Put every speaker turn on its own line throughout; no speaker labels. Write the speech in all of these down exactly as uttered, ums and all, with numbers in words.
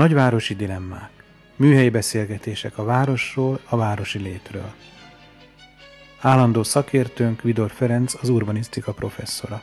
Nagyvárosi dilemmák. Műhelyi beszélgetések a városról, a városi létről. Állandó szakértőnk Vidor Ferenc, az urbanisztika professzora.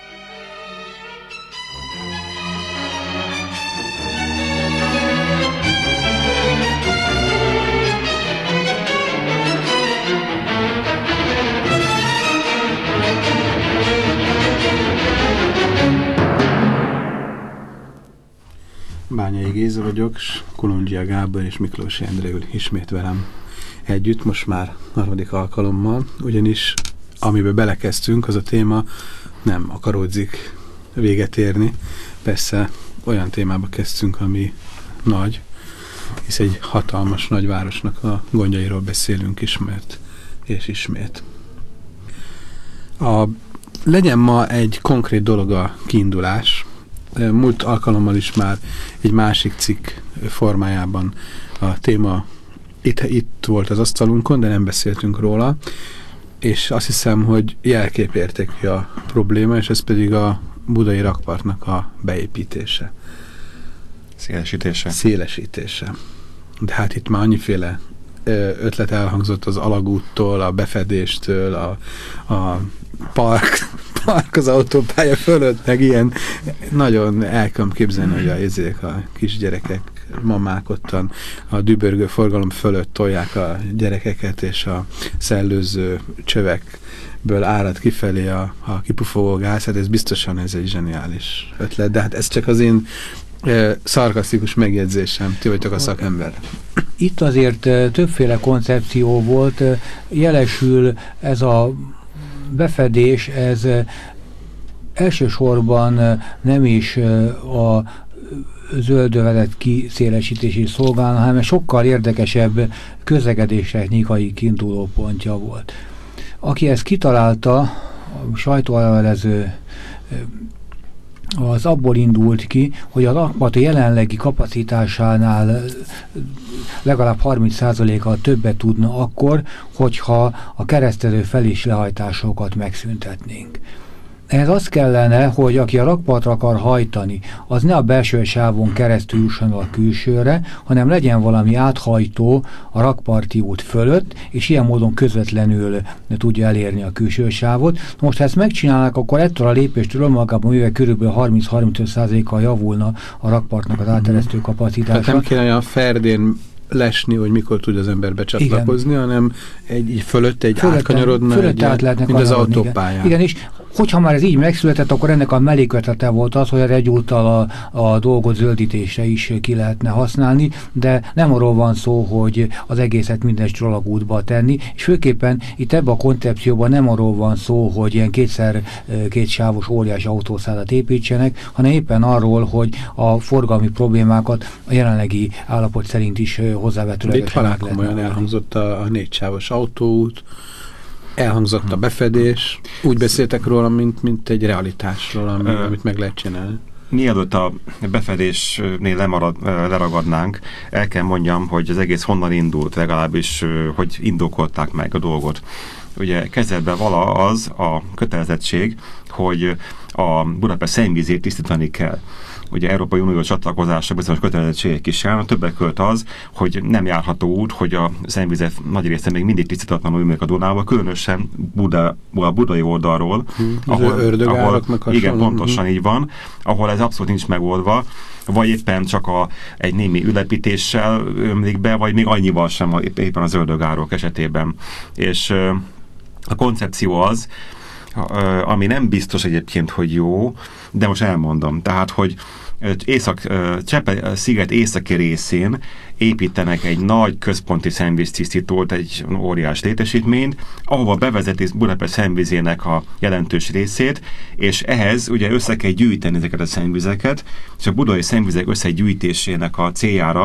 Bányai Géza vagyok, és Kolondzsia Gábor és Miklósi Endre ül ismét velem együtt, most már harmadik alkalommal, ugyanis amiben belekezdtünk, az a téma nem akaródzik véget érni. Persze olyan témába kezdtünk, ami nagy, hisz egy hatalmas nagyvárosnak a gondjairól beszélünk ismét és ismét. A, legyen ma egy konkrét dolog a kiindulás. Múlt alkalommal is már egy másik cikk formájában a téma itt, itt volt az asztalunkon, de nem beszéltünk róla, és azt hiszem, hogy jelképértékű a probléma, és ez pedig a budai rakpartnak a beépítése.
Szélesítése.
Szélesítése. De hát itt már annyiféle ötlet elhangzott az alagúttól, a befedéstől, a, a park, park az autópálya fölött, meg ilyen nagyon el kell képzelni, hogy a, ezek a kisgyerekek, mamák ottan a dübörgő forgalom fölött tolják a gyerekeket, és a szellőző csövekből árad kifelé a, a kipufogó gáz. Hát ez biztosan ez egy zseniális ötlet, de hát ez csak az én e, szarkasztikus megjegyzésem. Ti vagytok a szakember.
Itt azért többféle koncepció volt, jelesül ez a befedés, ez elsősorban nem is a zöldövelet kiszélesítési szolgálna, hanem sokkal érdekesebb közlekedéstechnikai kiinduló pontja volt. Aki ezt kitalálta, a sajtólevelező, az abból indult ki, hogy a rakpart jelenlegi kapacitásánál legalább harminc százalékkal többet tudna akkor, hogyha a keresztelő fel- és lehajtásokat megszüntetnénk. Ehhez az kellene, hogy aki a rakpartra akar hajtani, az ne a belső sávon keresztül jusson a külsőre, hanem legyen valami áthajtó a rakparti út fölött, és ilyen módon közvetlenül tudja elérni a külső sávot. Most ha ezt megcsinálnak, akkor ettől a lépéstől önmagában mivel körülbelül harminc-harmincöt százalékkal javulna a rakpartnak az áteresztő kapacitása.
Hát nem kéne olyan ferdén lesni, hogy mikor tud az ember becsatlakozni, igen, hanem egy, így fölött egy fölött, átkanyarodna,
fölött
egy,
át
mint az autópályán.
Igen, igen, és hogyha már ez így megszületett, akkor ennek a mellékötlete volt az, hogy egyúttal a, a dolgot zöldítésre is ki lehetne használni, de nem arról van szó, hogy az egészet minden alagútba tenni, és főképpen itt ebben a koncepcióban nem arról van szó, hogy ilyen kétszer kétsávos óriási autószádat építsenek, hanem éppen arról, hogy a forgalmi problémákat a jelenlegi állapot szerint is hozzávetőlegesen meg lehetne.
Komolyan elhangzott a, a négysávos autóút, elhangzott a befedés, úgy beszéltek róla, mint, mint egy realitásról, ami, Ö, amit meg lehet csinálni.
Mielőtt a befedésnél lemarad, leragadnánk, el kell mondjam, hogy az egész honnan indult, legalábbis, hogy indokolták meg a dolgot. Ugye kezdetben vala az a kötelezettség, hogy a Budapest szennyvízét tisztítani kell. Ugye Európai Unió csatlakozása bizonyos kötelezettségek is jár, többek között az, hogy nem járható út, hogy a szennyvizet nagy része még mindig tisztítatlanul ümlik a Dunába, különösen Buda, a budai oldalról,
hmm,
ahol, ahol igen, pontosan
hmm.
így van, ahol ez abszolút nincs megoldva, vagy éppen csak a, egy némi ülepítéssel ömlik be, vagy még annyival sem éppen az ördögárok esetében. És a koncepció az, ami nem biztos egyébként, hogy jó, de most elmondom. Tehát, hogy Észak, Cseppe sziget északi részén építenek egy nagy központi szennyvíztisztítót, egy óriás létesítményt, ahova bevezeti Budapest szennyvízének a jelentős részét, és ehhez ugye össze kell gyűjteni ezeket a szennyvizeket, és a budai szennyvizek összegyűjtésének a céljára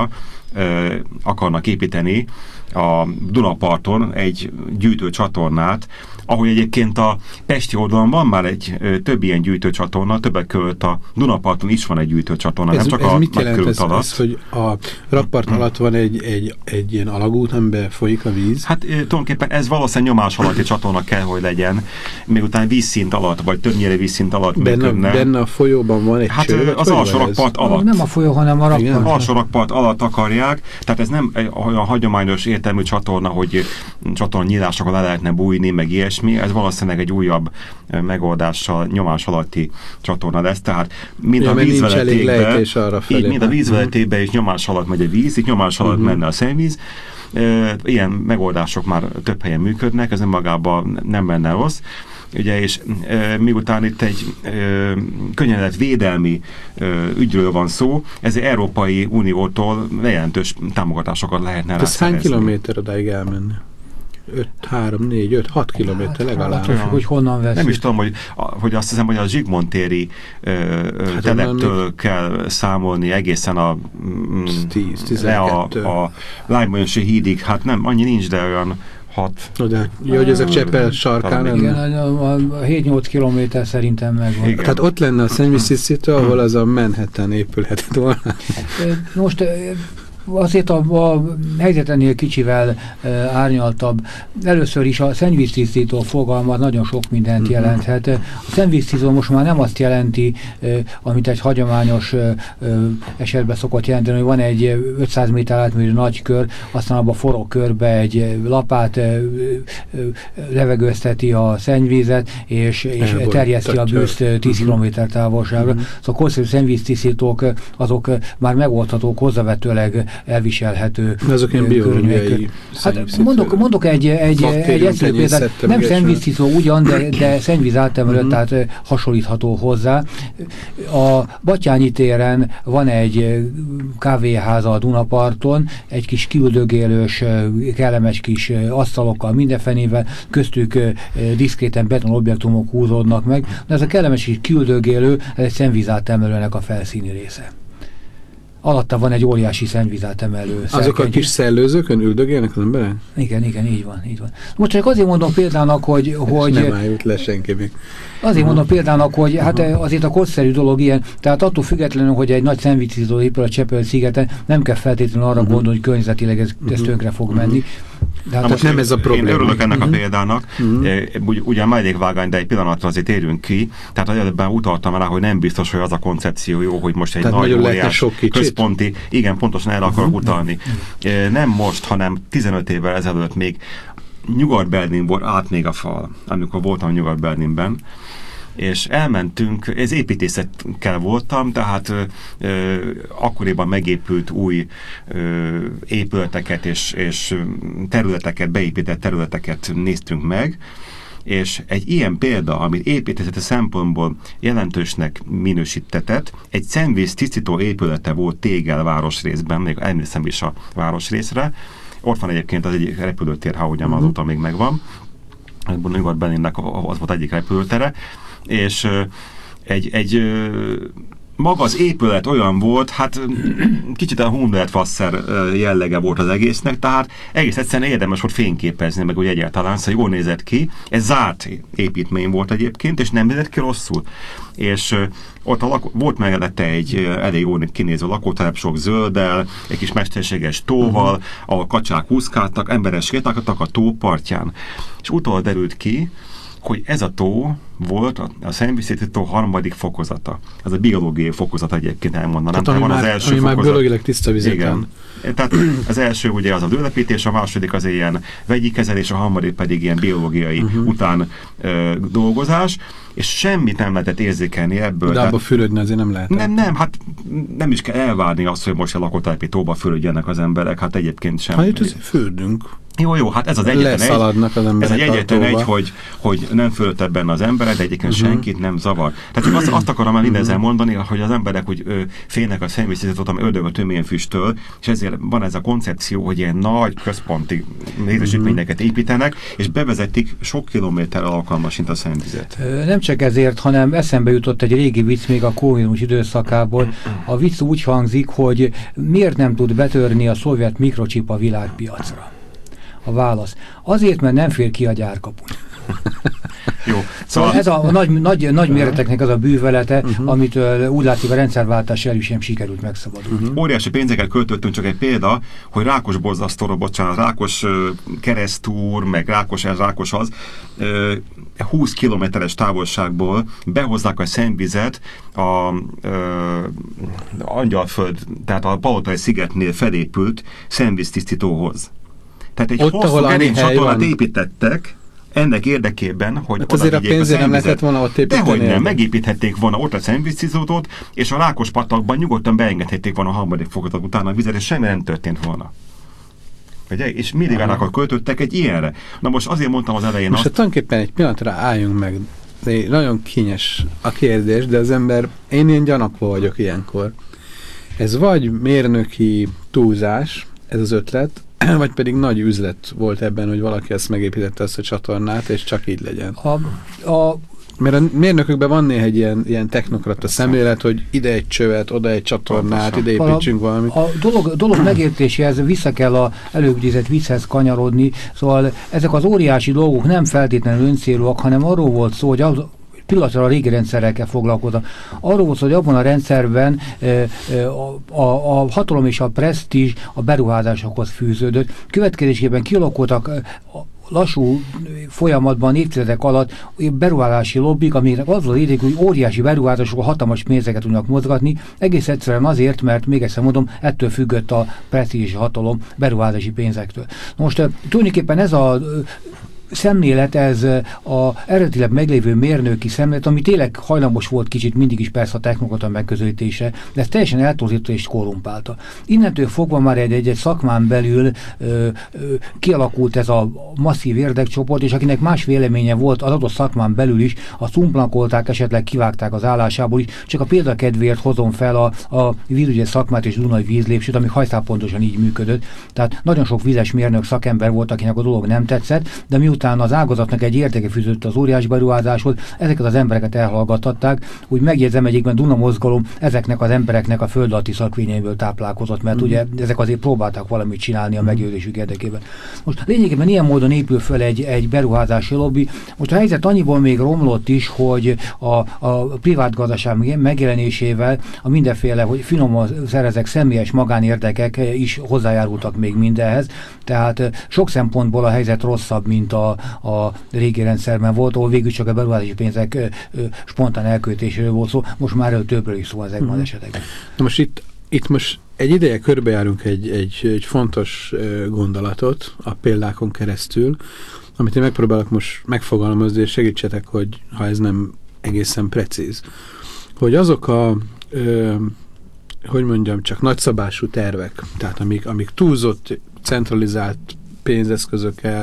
ö, akarnak építeni a Dunaparton egy gyűjtőcsatornát, ahogy egyébként a pesti oldalon van már egy ö, több ilyen gyűjtőcsatorna, többek között a Dunaparton is van egy gyűjtőcsatorna,
ez,
nem csak
ez
a
mit jelent ez,
alatt.
ez, hogy a rakpart alatt van egy, egy, egy ilyen alagút, amiben folyik a víz?
Hát ö, tulajdonképpen ez valószínűleg nyomás alatti csatorna kell, hogy legyen, miután vízszint alatt, vagy többnyire vízszint alatt
benne,
működne.
benne a folyóban van egy
Hát
cső,
az alsó rakpart alatt.
Nem a folyó, hanem a rakpart.
Alsó rakpart alatt akarják, tehát ez nem olyan hagyományos értelmű csatorna, hogy csatorna nyílásokon le lehetne bújni, meg ilyesmi, ez valószínűleg egy újabb megoldással nyomás alatti csatorna lesz, tehát mind
ja,
a vízvezetékben, így mind a vízvezetékben is nyomás alatt megy a víz, itt nyomás alatt uh-huh. menne a szennyvíz. Ilyen megoldások már több helyen működnek, ez önmagában nem menne rossz. Ugye, és e, miután itt egy e, könnyedett védelmi e, ügyről van szó, ezért Európai Uniótól jelentős támogatásokat lehetne rá
ez hány kilométer odáig elmenni? öt, három, négy, öt, hat kilométer legalább.
Hát, hogy honnan veszünk.
Nem is tudom, hogy, hogy azt hiszem, hogy a Zsigmondtéri hát teleptől még... kell számolni egészen a
tíz, tizenkettő.
a, a Lájmonyosi hídig, hát nem, annyi nincs, de olyan hat.
De, jó, hogy ezek Csepel sarkán lenne?
Igen, a, a hét-nyolc kilométer szerintem megvan.
Igen. Tehát ott lenne a Szennyvíztisztító, ahol az a Manhattan épülhetett volna.
Most azért a, a helyzetenél kicsivel e, árnyaltabb. Először is a szennyvíztisztító fogalma nagyon sok mindent uh-huh. jelenthet. A szennyvíztisztító most már nem azt jelenti, e, amit egy hagyományos e, esetben szokott jelenteni, hogy van egy ötszáz méter átmérő nagy kör, aztán abban forog körbe egy lapát e, e, levegőzteti a szennyvízet, és, és terjeszti a bűzt tíz kilométer távolságra. Uh-huh. Szóval korszerű szennyvíztisztítók azok már megoldhatók hozzávetőleg elviselhető
azok ilyen biológiai.
Hát mondok, mondok egy, egy, egy egyszerű példát, nem szennyvíztisztító ugyan, de, de szennyvíz átemelő, uh-huh. tehát hasonlítható hozzá. A Batthyány téren van egy kávéháza a Dunaparton, egy kis kiüldögélős, kellemes kis asztalokkal, mindenfenével, köztük diszkréten betonobjektumok húzódnak meg, de ez a kellemes kis kiüldögélő, ez egy szennyvíz átemelőnek a felszíni része. Alatta van egy óriási szennyvízátemelő.
Azok a kis szellőzőkön üldögélnek az emberek?
Igen, igen, így van, így van. Most csak azért mondom példának, hogy... hogy
nem álljut le senki még.
Azért mondom példának, hogy hát azért a korszerű dolog ilyen, tehát attól függetlenül, hogy egy nagy szennyvíztisztító épül a Csepel-szigeten, nem kell feltétlenül arra uh-huh. gondolni, hogy környezetileg ez, ez tönkre fog menni. Uh-huh.
De hát most nem ez a probléma.
Én örülök ennek uh-huh. a példának. Uh-huh. Ugyan mellékvágány, de egy pillanatra azért térjünk ki. Tehát előbben utaltam rá, hogy nem biztos, hogy az a koncepció jó, hogy most egy tehát nagy óriás központi, igen, pontosan erre akarok uh-huh. utalni. Uh-huh. Nem most, hanem tizenöt évvel ezelőtt még Nyugat-Berlin volt át még a fal, amikor voltam Nyugat-Berlinben, és elmentünk, ez építészetkel voltam, tehát ö, ö, akkoriban megépült új ö, épületeket és, és területeket, beépített területeket néztünk meg, és egy ilyen példa, amit építészeti szempontból jelentősnek minősítetett, egy szennyvíz tisztító épülete volt Tégel városrészben, még emlékszem is a városrészre. Ott van egyébként az egyik repülőtér, ha ugyan uh-huh. azóta még megvan. Nyugat-Berlinnek az volt egyik repülőtere, és egy, egy maga az épület olyan volt, hát kicsit a Hundertwasser jellege volt az egésznek, tehát egész egyszerűen érdemes volt fényképezni, meg úgy egyáltalán, szóval jól nézett ki. Ez zárt építmény volt egyébként, és nem nézett ki rosszul. És ott a lakó, volt mellette egy elég jól kinéző lakótelep, sok zölddel, egy kis mesterséges tóval, uh-huh. ahol kacsák úszkáltak, emberek sétáltak a tó partján. És utólag derült ki, hogy ez a tó volt a, a szennyvíztisztító harmadik fokozata. Ez a biológiai fokozat egyébként elmondanám.
Tehát ami,
van
már,
az első
ami
fokozat.
már biológiailag tiszta vizeken.
Igen. Tehát az első ugye az a dőlepítés, a második az ilyen vegyi kezelés, a harmadik pedig ilyen biológiai uh-huh. után ö, dolgozás, és semmit nem lehetett érzékelni ebből.
De abba fürödni azért nem lehet.
Nem, nem, hát nem is kell elvárni azt, hogy most a lakótelepi tóba fürödjenek az emberek, hát egyébként sem.
Hát itt azért fürdünk.
Jó, jó, hát ez az egyetlen egy,
az
ez egy egyetlen egy, hogy, hogy nem fölött ebben az emberek, de egyébként uh-huh. senkit nem zavar. Tehát én azt, azt akarom el mindezzel mondani, hogy az emberek úgy ö, félnek a személyiségzetet, ami ördög a tömén füsttől, és ezért van ez a koncepció, hogy ilyen nagy központi létesítményeket építenek, és bevezetik sok kilométer alkalmasint a szennyvizet.
Nem csak ezért, hanem eszembe jutott egy régi vicc még a kommunizmus időszakából. A vicc úgy hangzik, hogy miért nem tud betörni a szovjet mikrocsip a világpiacra? A válasz. Azért, mert nem fér ki a gyárkapun.
Jó.
Szóval ez a nagy, nagy, nagy méreteknek az a bűvelete, uh-huh. amitől úgy látszik a rendszerváltás elő sem sikerült megszabadulni.
Uh-huh. Óriási pénzeket költöttünk, csak egy példa, hogy Rákosborzasztóra, bocsánat, Rákos uh, keresztúr, meg Rákos ez, Rákos az, uh, húsz kilométeres távolságból behozzák a szennyvizet a uh, Angyalföld, tehát a Palotai szigetnél felépült szennyvíztisztítóhoz. Tehát egy ott, hosszú csatornát építettek ennek érdekében, hogy
hát azért a pénzért nem lehetett volna ott építeni.
Dehogy nem, megépíthették volna ott a szennyvíztisztítót, és a Rákospatakban nyugodtan beengedhették volna a harmadik fokozat után a vizet, és semmi nem történt volna. Ugye? És milliárdokat költöttek egy ilyenre. Na most azért mondtam az elején
most
azt...
Most tulajdonképpen egy pillanatra álljunk meg. De nagyon kényes a kérdés, de az ember, én ilyen gyanakva vagyok ilyenkor. Ez vagy mérnöki túlzás, ez az ötlet, vagy pedig nagy üzlet volt ebben, hogy valaki ezt megépítette, ezt a csatornát, és csak így legyen. A, a, Mert a mérnökökben van néha egy ilyen, ilyen technokrata szemlélet, hogy ide egy csövet, oda egy csatornát, ide építsünk valamit.
A dolog, dolog megértéséhez vissza kell az előidézett vicchez kanyarodni, szóval ezek az óriási dolgok nem feltétlenül öncélúak, hanem arról volt szó, hogy az, pillanatra a régi rendszerrel kell foglalkozom. Arról volt, hogy abban a rendszerben a, a, a hatalom és a presztízs a beruházásokhoz fűződött. Következésében kialakultak lassú folyamatban, évtizedek alatt beruházási lobbik, aminek az az érdekű, hogy óriási beruházások hatalmas pénzeket tudnak mozgatni, egész egyszerűen azért, mert még egyszer mondom, ettől függött a presztízs hatalom beruházási pénzektől. Most tulajdonképpen ez a szemlélet, ez a eredetileg meglévő mérnöki szemlélet, ami tényleg hajlamos volt kicsit mindig is persze a technokrata megközelítése, de ez teljesen eltorzította és korrumpálta. Innentől fogva már egy, egy szakmán belül ö, ö, kialakult ez a masszív érdekcsoport, és akinek más véleménye volt az adott szakmán belül is, azt umplankolták, esetleg kivágták az állásából is. Csak a példakedvéért hozom fel a, a vízügyi szakmát és Dunai vízlépsőt, ami hajszál pontosan így működött. Tehát nagyon sok vizes mérnök szakember volt, akinek a dolog nem tetszett, de miután utána az ágazatnak egy értéke fűződött az óriás beruházáshoz, ezeket az embereket elhallgattatták. Úgy megjegyzem, egyikben Duna mozgalom ezeknek az embereknek a föld alatti szakvényeiből táplálkozott, mert mm. ugye ezek azért próbáltak valamit csinálni a meggyőzésük érdekében. Most lényegében ilyen módon épül föl egy, egy beruházási lobby. Most a helyzet annyiból még romlott is, hogy a, a privát gazdaság megjelenésével a mindenféle, hogy finoman szerezek személyes magánérdekek is hozzájárultak még mindenhez. Tehát sok szempontból a helyzet rosszabb, mint a, a régi rendszerben volt, ahol végül csak a beruházási pénzek ö, ö, spontán elköltéséről volt szó, most már előbb többről is szó ezekben hmm. az esetekben.
Na most itt, itt most egy ideje körbejárunk egy, egy, egy fontos gondolatot a példákon keresztül, amit én megpróbálok most megfogalmazni, és segítsetek, hogy ha ez nem egészen precíz. Hogy azok a ö, hogy mondjam, csak nagyszabású tervek, tehát amik, amik túlzott, centralizált pénzeszközökkel,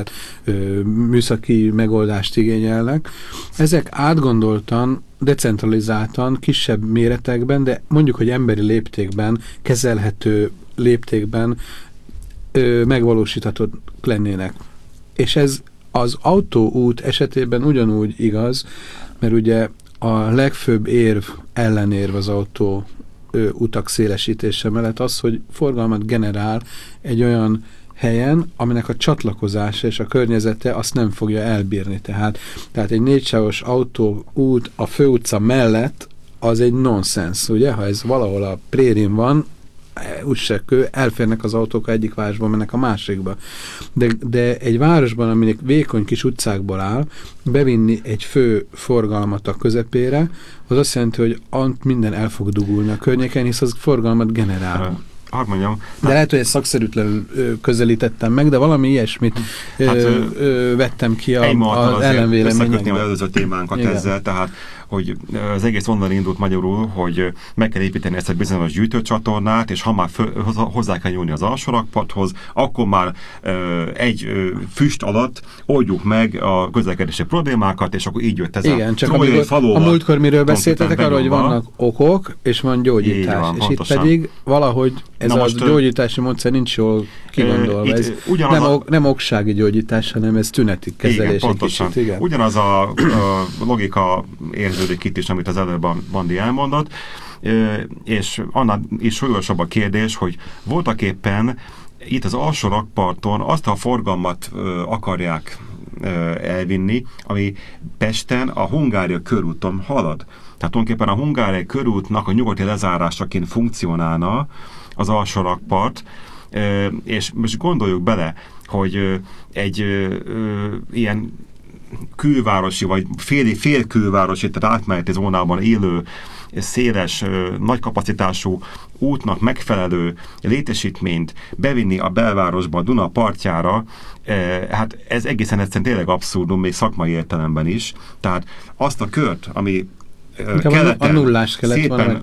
műszaki megoldást igényelnek. Ezek átgondoltan, decentralizáltan, kisebb méretekben, de mondjuk, hogy emberi léptékben, kezelhető léptékben ö, megvalósíthatók lennének. És ez az autóút esetében ugyanúgy igaz, mert ugye a legfőbb érv, ellenérv az autó ö, utak szélesítése mellett az, hogy forgalmat generál egy olyan helyen, aminek a csatlakozása és a környezete azt nem fogja elbírni. Tehát, tehát egy négysávos autóút a főutca mellett az egy nonsens, ugye? Ha ez valahol a prérin van, úgyse kő, elférnek az autók, egyik városban mennek a másikba. De, de egy városban, aminek vékony kis utcákból áll, bevinni egy fő forgalmat a közepére, az azt jelenti, hogy minden el fog dugulni a környéken, hisz az forgalmat generál.
Hát mondjam.
De lehet, hogy ezt szakszerűtlenül közelítettem meg, de valami ilyesmit hát, ö, ö, vettem ki a, az ellenvéleményekből.
Összekötném az előző témánkat igen. ezzel, tehát hogy az egész onnan indult magyarul, hogy meg kell építeni ezt a bizonyos gyűjtőcsatornát, és ha már föl, hozzá kell nyúlni az alsórakparthoz, akkor már ö, egy ö, füst alatt oldjuk meg a közlekedési problémákat, és akkor így jött ez
igen,
a
csak amikor a múltkor miről beszéltetek arról, hogy vannak okok, és van gyógyítás. Van, és pontosan. Itt pedig valahogy ez Na a gyógyítási módszer nincs jól kigondolva. Ez nem, a... ok, nem oksági gyógyítás, hanem ez tüneti kezelés.
Igen, pontosan. Kicsit, igen. Ugyanaz a, a logika érződik itt is, amit az előbb Bandi elmondott, és annál is súlyosabb a kérdés, hogy voltak éppen itt az alsó rakparton azt a forgalmat ö, akarják ö, elvinni, ami Pesten a Hungária körúton halad. Tehát tulajdonképpen a Hungária körútnak a nyugati lezárásaként funkcionálna az alsó rakpart, ö, és most gondoljuk bele, hogy ö, egy ö, ö, ilyen külvárosi, vagy fél, félkülvárosi, tehát átmeneti zónában élő széles, nagy kapacitású útnak megfelelő létesítményt bevinni a belvárosba, a Duna partjára, hát ez egészen egyszerűen tényleg abszurdum, még szakmai értelemben is. Tehát azt a kört, ami keleten,
a nullás kellett
szépen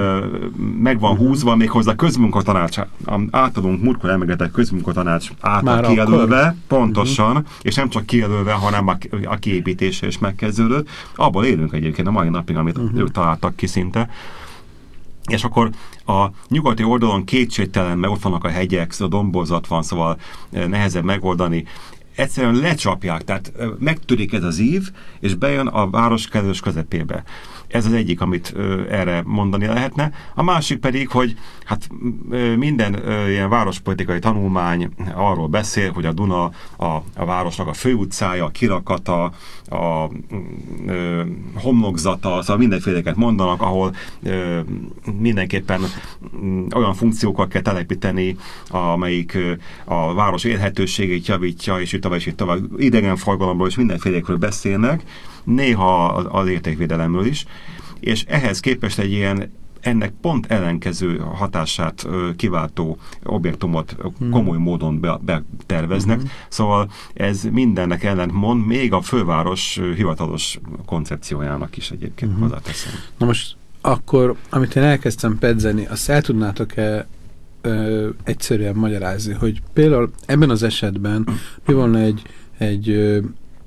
meg van uh-huh. húzva, méghozzá közmunkatanács, átadunk múltkor emlegetett közmunkatanács által kijelölve, pontosan, uh-huh. és nem csak kijelölve, hanem a, a kiépítése is megkezdődött. Abból élünk egyébként a mai napig, amit uh-huh. ők találtak ki szinte. És akkor a nyugati oldalon kétségtelen, mert ott vannak a hegyek, a domborzat van, szóval nehezebb megoldani. Egyszerűen lecsapják, tehát megtörik ez az ív, és bejön a város kellős közepébe. Ez az egyik, amit ö, erre mondani lehetne. A másik pedig, hogy hát ö, minden ö, ilyen várospolitikai tanulmány arról beszél, hogy a Duna a, a városnak a főutcája, a kirakata, a ö, homlokzata, szóval mindenféleket mondanak, ahol ö, mindenképpen ö, olyan funkciókat kell telepíteni, amelyik ö, a város élhetőségét javítja, és itt tovább, és itt tovább idegenforgalomról és mindenfélékről beszélnek, néha az értékvédelemről is, és ehhez képest egy ilyen ennek pont ellenkező hatását ö, kiváltó objektumot hmm. komoly módon be, beterveznek. Hmm. Szóval ez mindennek ellentmond, még a főváros ö, hivatalos koncepciójának is egyébként hmm. hozzáteszem.
Na most akkor, amit én elkezdtem pedzeni, azt el tudnátok-e ö, egyszerűen magyarázni, hogy például ebben az esetben mi volna egy, egy ö,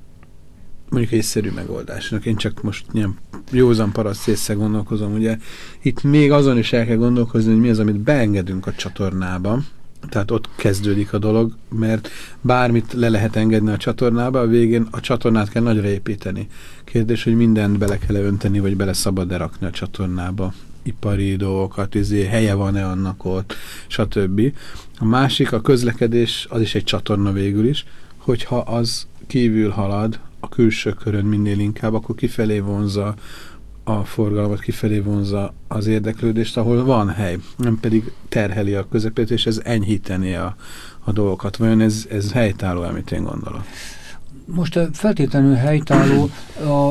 mondjuk egyszerű megoldásnak. Én csak most ilyen józan paraszt észre gondolkozom, ugye itt még azon is el kell gondolkozni, hogy mi az, amit beengedünk a csatornába, tehát ott kezdődik a dolog, mert bármit le lehet engedni a csatornába, a végén a csatornát kell nagyra építeni. Kérdés, hogy mindent bele kell önteni, vagy bele szabad-e rakni a csatornába. Ipari dolgokat, izé, helye van-e annak ott, stb. A másik, a közlekedés, az is egy csatorna végül is, hogyha az kívül halad, a külső körön minél inkább, akkor kifelé vonzza a forgalmat, kifelé vonzza az érdeklődést, ahol van hely, nem pedig terheli a közepét, és ez enyhíteni a, a dolgokat. Vajon ez, ez helytálló, amit én gondolok?
Most feltétlenül helytálló. A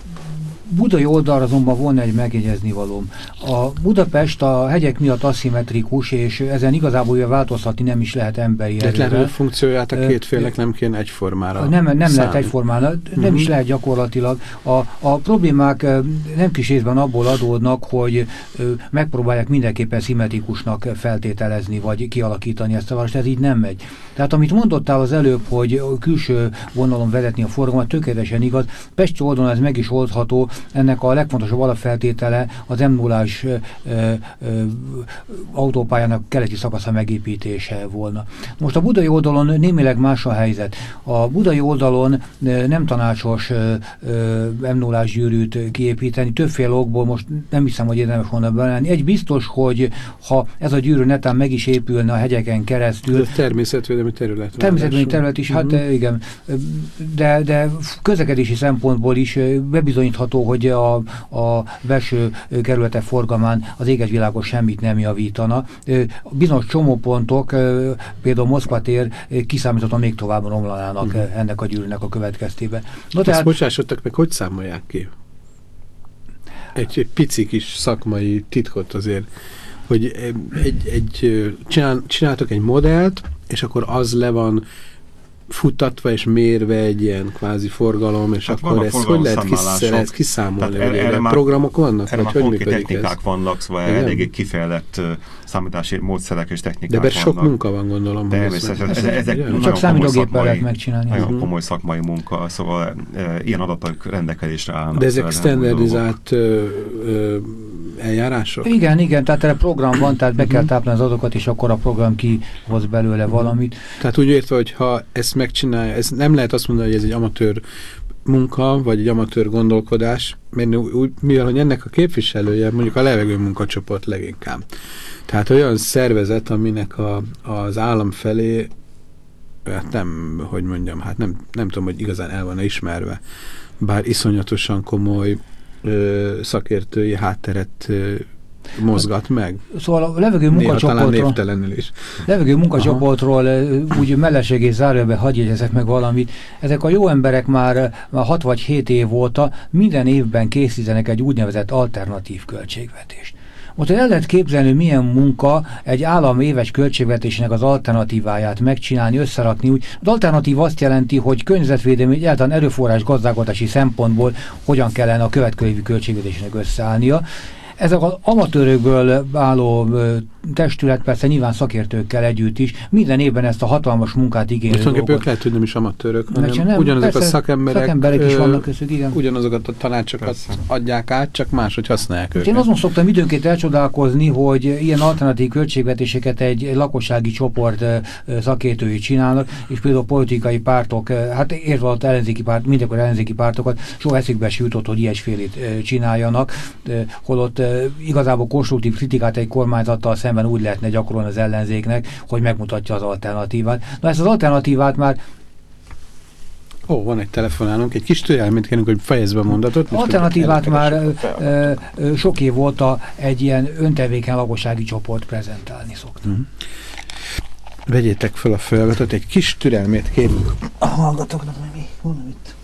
budai oldalra azonban volna egy megjegyezni valóm. A Budapest a hegyek miatt aszimmetrikus, és ezen igazából változtatni nem is lehet emberi erővel.
De lehet, hogy funkcióját a két félnek nem kéne egyformára
Nem, nem lehet egyformára, nem uh-huh. is lehet gyakorlatilag. A, a problémák nem kis részben abból adódnak, hogy megpróbálják mindenképpen szimmetrikusnak feltételezni, vagy kialakítani ezt a várost, ez így nem megy. Tehát amit mondottál az előbb, hogy külső vonalon vezetni a forgalmat, tökéletesen igaz. Pesti oldalon ez meg is oldható. Ennek a legfontosabb alapfeltétele az em nullás autópályának keleti szakasza megépítése volna. Most a budai oldalon némileg más a helyzet. A budai oldalon nem tanácsos em nullás gyűrűt kiépíteni, többféle okból most nem hiszem, hogy érdemes volna belenni. Egy biztos, hogy ha ez a gyűrű netán meg is épülne a hegyeken keresztül.
De természetvédelmi terület.
Természetvédelmi terület is, uh-huh. hát igen. De, de közlekedési szempontból is bebizonyítható, hogy a, a belső kerületek forgalmán az égesvilágos semmit nem javítana. Bizonyos csomópontok, például Moszkva tér kiszámíthatóan még tovább romlanának uh-huh. ennek a gyűrűnek a következtében. No,
tehát... Ezt bocsássatok meg, hogy számolják ki? Egy, egy pici kis szakmai titkot azért, hogy egy, egy, csinál, csináltok egy modellt, és akkor az le van futtatva és mérve egy ilyen kvázi forgalom, és
hát
akkor ezt hogy lehet kiszámolni, kiszámolni hogy erre már, programok vannak?
Erre
vagy
már
hogy
technikák
ez?
vannak, szóval eléggé kifejlett uh, számítási módszerek és technikák
de
vannak.
sok munka van, gondolom.
Természetesen. Ez, ez, ezek
ez csak számítógéppel lehet megcsinálni.
Nagyon
uh-huh.
komoly szakmai munka, szóval uh, ilyen adatok rendelkezésre állnak.
De ezek standardizált ö, ö, eljárások?
Igen, igen, tehát erre program van, tehát be kell táplálni az adatokat, és akkor a program kihoz belőle valamit.
Tehát úgy értve, hogy ha ezt megcsinálja, ez nem lehet azt mondani, hogy ez egy amatőr munka, vagy egy amatőr gondolkodás, mert úgy, mivel hogy ennek a képviselője mondjuk a levegő munkacsoport leginkább. Tehát olyan szervezet, aminek a, az állam felé, hát nem, hogy mondjam, hát nem, nem tudom, hogy igazán el van ismerve, bár iszonyatosan komoly ö, szakértői hátteret ö, mozgat meg.
Szóval a levegő munkacsoportról, levegő munkacsoportról úgy mellességés zárójelben hadd jegyezek meg valamit. Ezek a jó emberek már, már hat vagy hét év óta minden évben készítenek egy úgynevezett alternatív költségvetést. Most el lehet képzelni, hogy milyen munka egy állam éves költségvetésének az alternatíváját megcsinálni, összerakni úgy. Az alternatív azt jelenti, hogy környezetvédelmi, egyáltalán erőforrás gazdálkodási szempontból hogyan kellene a következő évi költségvetésnek összeállnia. Ezek az amatőrökből álló testület, persze nyilván szakértőkkel együtt is, minden évben ezt a hatalmas munkát igénylő
dolgokat. Ők lehet, hogy nem is amatőrök, hanem nem, ugyanazok persze, a szakemberek,
szakemberek is vannak közük, igen.
Ugyanazokat a tanácsokat persze. adják át, csak máshogy használják őket.
Én azon szoktam időnként elcsodálkozni, hogy ilyen alternatív költségvetéseket egy lakossági csoport szakértői csinálnak, és például politikai pártok, hát érve ott ellenzéki párt, mindenkor ellenzéki pártokat, soha eszükbe se jutott, hogy ilyesfélét csináljanak, holott igazából konstruktív kritikát egy kormányzattal szemben úgy lehetne gyakorolni az ellenzéknek, hogy megmutatja az alternatívát. Na ezt az alternatívát már...
Ó, van egy telefonálunk, egy kis türelmet kérünk, hogy fejezd be a mondatot.
Alternatívát már ö, ö, sok év óta egy ilyen öntevéken lakossági csoport prezentálni szokta. Uh-huh.
Vegyétek fel a feladatot, egy kis türelmét kérünk. A hallgatóknak meg mi? Mondom itt.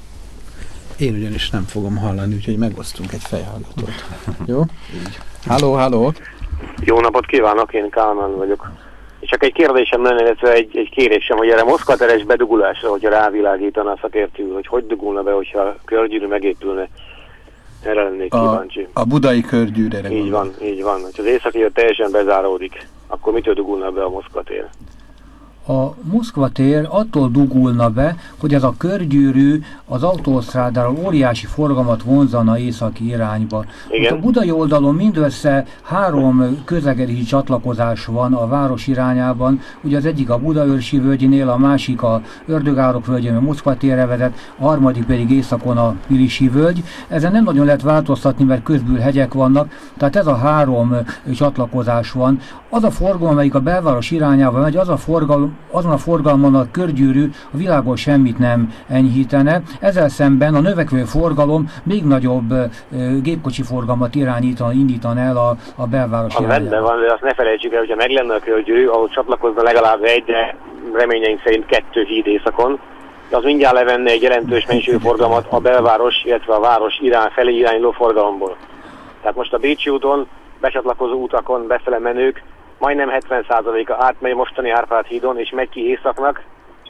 Én ugyanis nem fogom hallani, úgyhogy megosztunk egy fejhallgatót. Jó? Így. Halló, halló!
Jó napot kívánok, én Kálmán vagyok. És csak egy kérdésem lenne, illetve egy, egy kérésem, hogy erre Moszkva teres bedugulásra, hogyha rávilágítana a szakértő, hogy hogy dugulna be, hogyha a körgyűrű megépülne. Erre lennék
a,
kíváncsi.
A budai körgyűrűre.
Így van, így van. Ha az északi teljesen bezáródik, akkor mitől dugulna be a Moszkva tér?
A Moszkva tér attól dugulna be, hogy ez a körgyűrű az autósztrádáról óriási forgalmat vonzana északi irányba. A budai oldalon mindössze három közlekedési csatlakozás van a város irányában. Ugye az egyik a Budaörsi völgynél, a másik a Ördögárok völgyén, a Moszkva térre vezet, a harmadik pedig északon a Pilisi völgy. Ezen nem nagyon lehet változtatni, mert közbül hegyek vannak, tehát ez a három csatlakozás van. Az a forgalom, amelyik a belváros irányába megy, az a forgalom, azon a forgalmon a körgyűrű a világon semmit nem enyhítene. Ezzel szemben a növekvő forgalom még nagyobb e, gépkocsi forgalmat irányítana, indítana el a, a belváros
irányába. Rendben van, de azt ne felejtsük el, hogyha meg lenne a körgyűrű, ahhoz csatlakozna legalább egy, de reményeink szerint kettő híd északon, de az mindjárt levenne egy jelentős mennyiségű forgalmat a belváros, illetve a város irány, felé irányuló forgalomból. Tehát most a Bécsi úton, becsatlakozó utakon befele menők majdnem hetven százaléka átmegy mostani Árpád hídon, és megy ki északnak,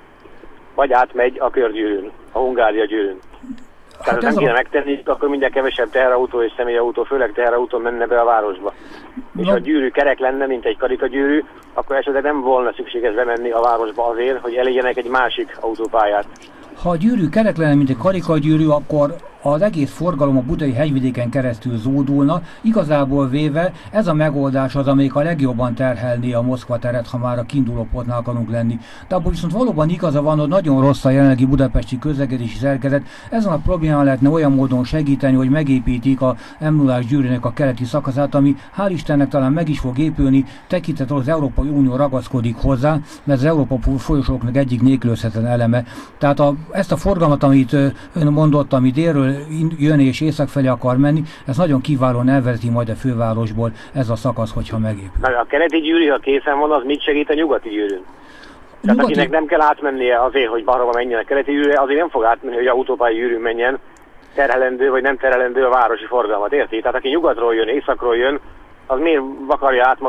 vagy átmegy a körgyűrűn, a Hungária gyűrűn. Hát tehát nem kéne a... megtenni, akkor mindjárt kevesebb teherautó és személyautó, főleg teherautó menne be a városba. No. És ha a gyűrű kerek lenne, mint egy karikagyűrű, akkor esetleg nem volna szükséges bemenni a városba azért, hogy elégyenek egy másik autópályát.
Ha a gyűrű kerek lenne, mint egy karikagyűrű, akkor az egész forgalom a budai hegyvidéken keresztül zódulna. Igazából véve ez a megoldás az, amelyik a legjobban terhelné a Moszkva teret, ha már a kiinduló pontnál akarunk lenni. De abban viszont valóban igaza van, hogy nagyon rossz a jelenlegi budapesti közlekedési szerkezet. Ezen a problémán lehetne olyan módon segíteni, hogy megépítik a em nullás gyűrűnek a keleti szakaszát, ami hál' Istennek talán meg is fog épülni, tekintettel az Európai Unió ragaszkodik hozzá, mert az Európa folyosóknak egyik nélkülözhetetlen eleme. Tehát a, ezt a forgalmat, amit ön mondott, ami délről jön és észak felé akar menni, ez nagyon kiválóan elvezeti majd a fővárosból ez a szakasz, hogyha megépül.
A keleti gyűrű, ha készen van, az mit segít a nyugati gyűrűn? Tehát nyugati... akinek nem kell átmennie azért, hogy balra menjen a keleti gyűrű, azért nem fog átmenni, hogy autópályi gyűrűn menjen, terhelendő vagy nem terhelendő a városi forgalmat, érti? Tehát aki nyugatról jön, északról jön, az miért vakarja át magát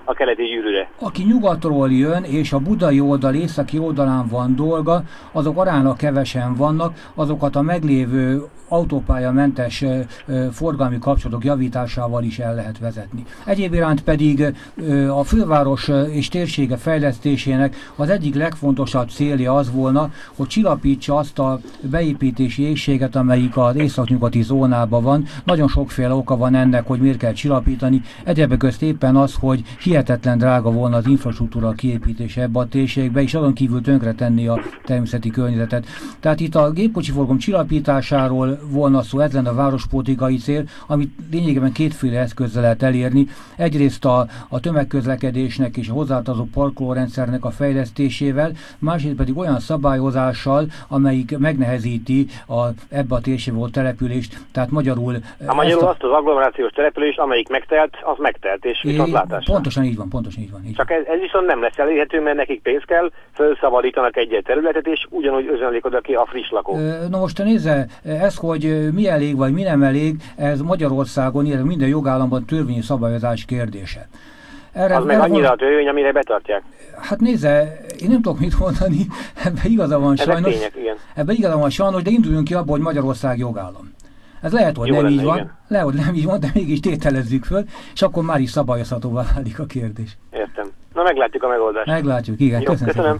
a keleti gyűrűre.
Aki nyugatról jön, és a budai oldal északi oldalán van dolga, azok aránylag kevesen vannak, azokat a meglévő autópályamentes forgalmi kapcsolatok javításával is el lehet vezetni. Egyéb iránt pedig a főváros és térsége fejlesztésének az egyik legfontosabb célja az volna, hogy csillapítsa azt a beépítési égséget, amelyik az északnyugati zónában van. Nagyon sokféle oka van ennek, hogy miért kell csillapítani. Egyebek közt éppen az, hogy hihetetlen drága volna az infrastruktúra kiépítése ebbe a térségbe, és azon kívül tönkretenni a természeti környezetet. Tehát itt a gépkocsiforgalom csillapításáról volna szó, ez lenne a várospolitikai cél, amit lényegében kétféle eszközzel lehet elérni. Egyrészt a, a tömegközlekedésnek és a hozzátartozó parkolórendszernek a fejlesztésével, másrészt pedig olyan szabályozással, amelyik megnehezíti a, ebbe a térségbe volt települést, tehát magyarul...
A magyarul a... azt az agglomerációs település, amelyik megtelt, az megtelt, és viszontlátásra.
Pontosan így van, pontosan így van. Így.
Csak ez, ez viszont nem lesz elérhető, mert nekik pénz kell, felszabadítanak egy-egy területet, és ugyanúgy özönlik oda ki a friss lakók.
Na most nézze, ez, hogy mi elég vagy mi nem elég, ez Magyarországon, illetve minden jogállamban törvényi szabályozás kérdése.
Erre, az meg annyira van... a törvény, amire betartják.
Hát nézze, én nem tudok mit mondani, ebben igaza van
Ezek
sajnos.
Tények, igen.
Ebben igaza van sajnos, de induljunk ki abból, hogy Magyarország jogállam. Ez lehet, hogy Jó nem lenne, így van, igen. lehet, hogy nem így van, de mégis tételezzük föl, és akkor már is szabályozhatóvá válik a kérdés.
Értem. Na meglátjuk a megoldást.
Meglátjuk, igen.
Jó,
köszönöm.
köszönöm.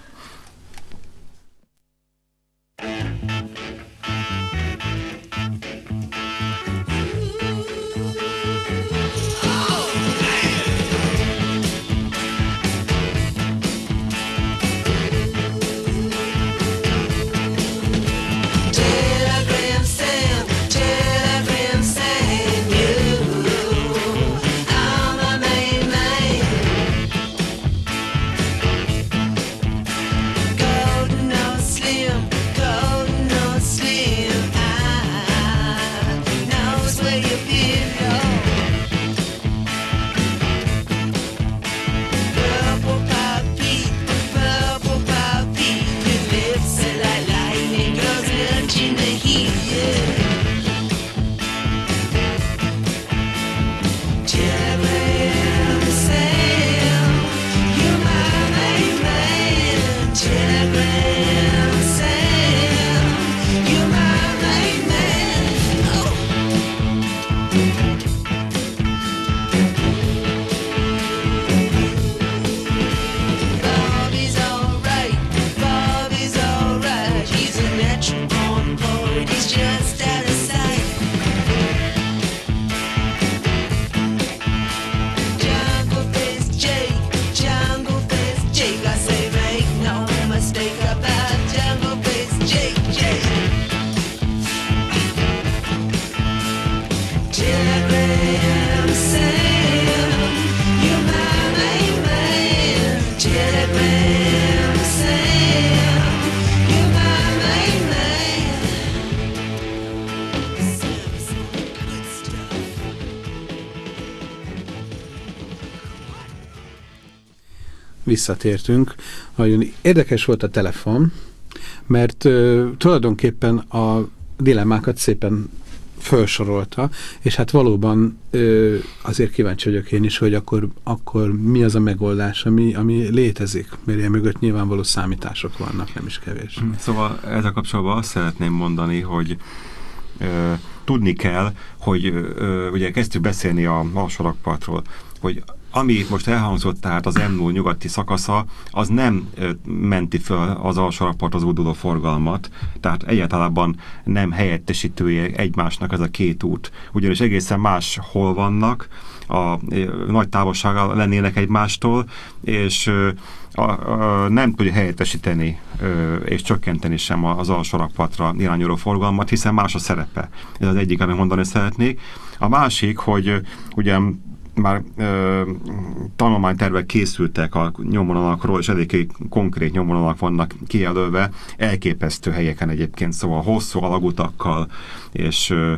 Visszatértünk. Nagyon érdekes volt a telefon, mert uh, tulajdonképpen a dilemmákat szépen felsorolta, és hát valóban uh, azért kíváncsi vagyok én is, hogy akkor, akkor mi az a megoldás, ami, ami létezik, mert ilyen mögött nyilvánvaló számítások vannak, nem is kevés.
Szóval ezzel kapcsolatban azt szeretném mondani, hogy uh, tudni kell, hogy uh, ugye kezdtük beszélni a alsórakpartról, hogy ami most elhangzott, tehát az M nulla nyugati szakasza, az nem ö, menti föl az alsórakpart az úduló forgalmat, tehát egyáltalán nem helyettesítője egymásnak ez a két út. Ugyanis egészen máshol vannak, a ö, nagy távolsággal lennének egymástól, és ö, a, a, nem tudja helyettesíteni ö, és csökkenteni sem az alsórakpartra irányuló forgalmat, hiszen más a szerepe. Ez az egyik, amit mondani szeretnék. A másik, hogy ö, ugye már ö, tanulmánytervek készültek a nyomvonalakról, és elég konkrét nyomvonalak vannak kijelölve, elképesztő helyeken egyébként, szóval hosszú alagutakkal, és ö,